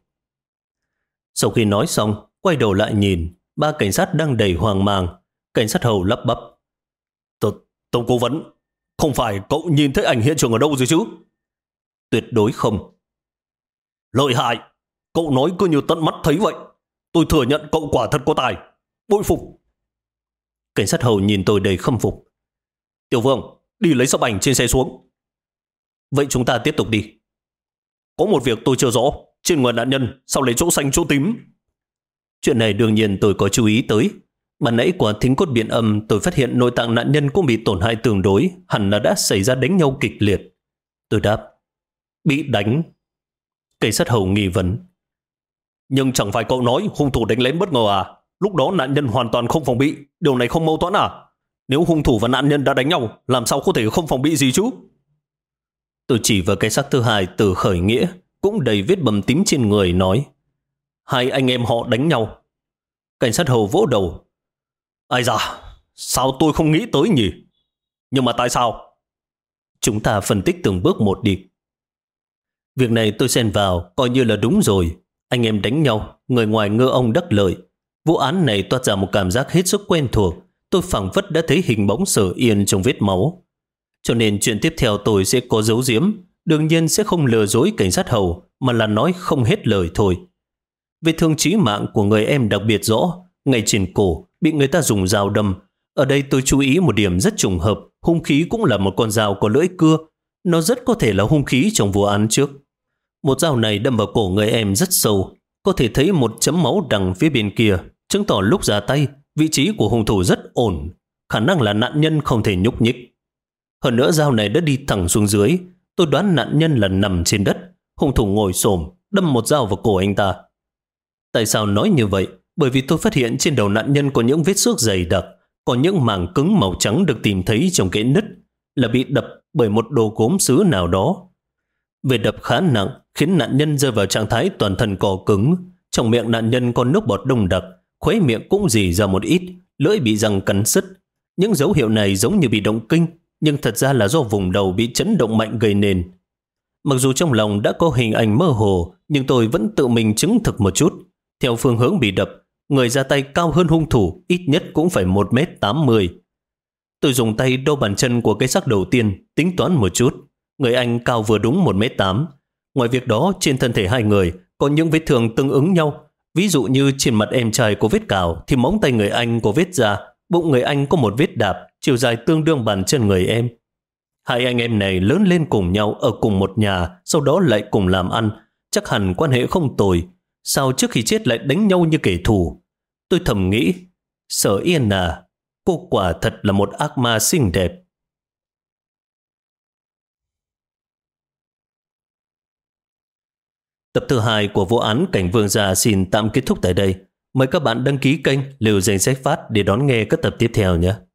Sau khi nói xong, quay đầu lại nhìn, ba cảnh sát đang đầy hoang mang. Cảnh sát hầu lắp bắp: Tổng cố vấn, không phải cậu nhìn thấy ảnh hiện trường ở đâu rồi chứ? Tuyệt đối không. Lợi hại, cậu nói cứ như tận mắt thấy vậy. Tôi thừa nhận cậu quả thật có tài, bội phục. Cảnh sát hầu nhìn tôi đầy khâm phục. Tiểu Vương, đi lấy sấp ảnh trên xe xuống. Vậy chúng ta tiếp tục đi. Có một việc tôi chưa rõ, trên người nạn nhân sao lấy chỗ xanh chỗ tím? Chuyện này đương nhiên tôi có chú ý tới. Ban nãy qua thính cốt biện âm tôi phát hiện nội tạng nạn nhân cũng bị tổn hại tương đối, hẳn là đã xảy ra đánh nhau kịch liệt. Tôi đáp: bị đánh. Cảnh sát hầu nghi vấn: nhưng chẳng phải cậu nói hung thủ đánh lén bất ngờ à? Lúc đó nạn nhân hoàn toàn không phòng bị, điều này không mâu thuẫn à? Nếu hung thủ và nạn nhân đã đánh nhau, làm sao có thể không phòng bị gì chứ? Tôi chỉ vào cái xác thứ hai từ khởi nghĩa, cũng đầy vết bầm tím trên người, nói: hai anh em họ đánh nhau. Cảnh sát hầu vỗ đầu: ai da, sao tôi không nghĩ tới nhỉ? Nhưng mà tại sao? Chúng ta phân tích từng bước một đi. Việc này tôi xen vào, coi như là đúng rồi. Anh em đánh nhau, người ngoài ngư ông đắc lợi. Vụ án này toát ra một cảm giác hết sức quen thuộc. Tôi phảng phất đã thấy hình bóng Sở Yên trong vết máu. Cho nên chuyện tiếp theo tôi sẽ có giấu giếm. Đương nhiên sẽ không lừa dối cảnh sát hầu, mà là nói không hết lời thôi. Vết thương chí mạng của người em đặc biệt rõ, ngay trên cổ, bị người ta dùng dao đâm. Ở đây tôi chú ý một điểm rất trùng hợp, hung khí cũng là một con dao có lưỡi cưa. Nó rất có thể là hung khí trong vụ án trước. Một dao này đâm vào cổ người em rất sâu, có thể thấy một chấm máu đằng phía bên kia, chứng tỏ lúc ra tay, vị trí của hung thủ rất ổn, khả năng là nạn nhân không thể nhúc nhích. Hơn nữa dao này đã đi thẳng xuống dưới, tôi đoán nạn nhân là nằm trên đất, hung thủ ngồi xổm đâm một dao vào cổ anh ta. Tại sao nói như vậy? Bởi vì tôi phát hiện trên đầu nạn nhân có những vết xước dày đặc, có những mảng cứng màu trắng được tìm thấy trong kẽ nứt, là bị đập bởi một đồ gốm sứ nào đó. Về đập khá nặng, khiến nạn nhân rơi vào trạng thái toàn thân co cứng. Trong miệng nạn nhân có nước bọt đông đặc, khuấy miệng cũng rỉ ra một ít, lưỡi bị răng cắn sứt. Những dấu hiệu này giống như bị động kinh, nhưng thật ra là do vùng đầu bị chấn động mạnh gây nên. Mặc dù trong lòng đã có hình ảnh mơ hồ, nhưng tôi vẫn tự mình chứng thực một chút. Theo phương hướng bị đập, người ra tay cao hơn hung thủ ít nhất cũng phải 1m80. Tôi dùng tay đo bàn chân của cái xác đầu tiên, tính toán một chút. Người anh cao vừa đúng 1m8. Ngoài việc đó, trên thân thể hai người có những vết thương tương ứng nhau. Ví dụ như trên mặt em trai có vết cào, thì móng tay người anh có vết da, bụng người anh có một vết đạp, chiều dài tương đương bàn chân người em. Hai anh em này lớn lên cùng nhau ở cùng một nhà, sau đó lại cùng làm ăn, chắc hẳn quan hệ không tồi. Sao trước khi chết lại đánh nhau như kẻ thù? Tôi thầm nghĩ, Sở Yên à, cô quả thật là một ác ma xinh đẹp. Tập thứ 2 của vụ án Cảnh Vương Gia xin tạm kết thúc tại đây. Mời các bạn đăng ký kênh Liều Danh Sách Phát để đón nghe các tập tiếp theo nhé.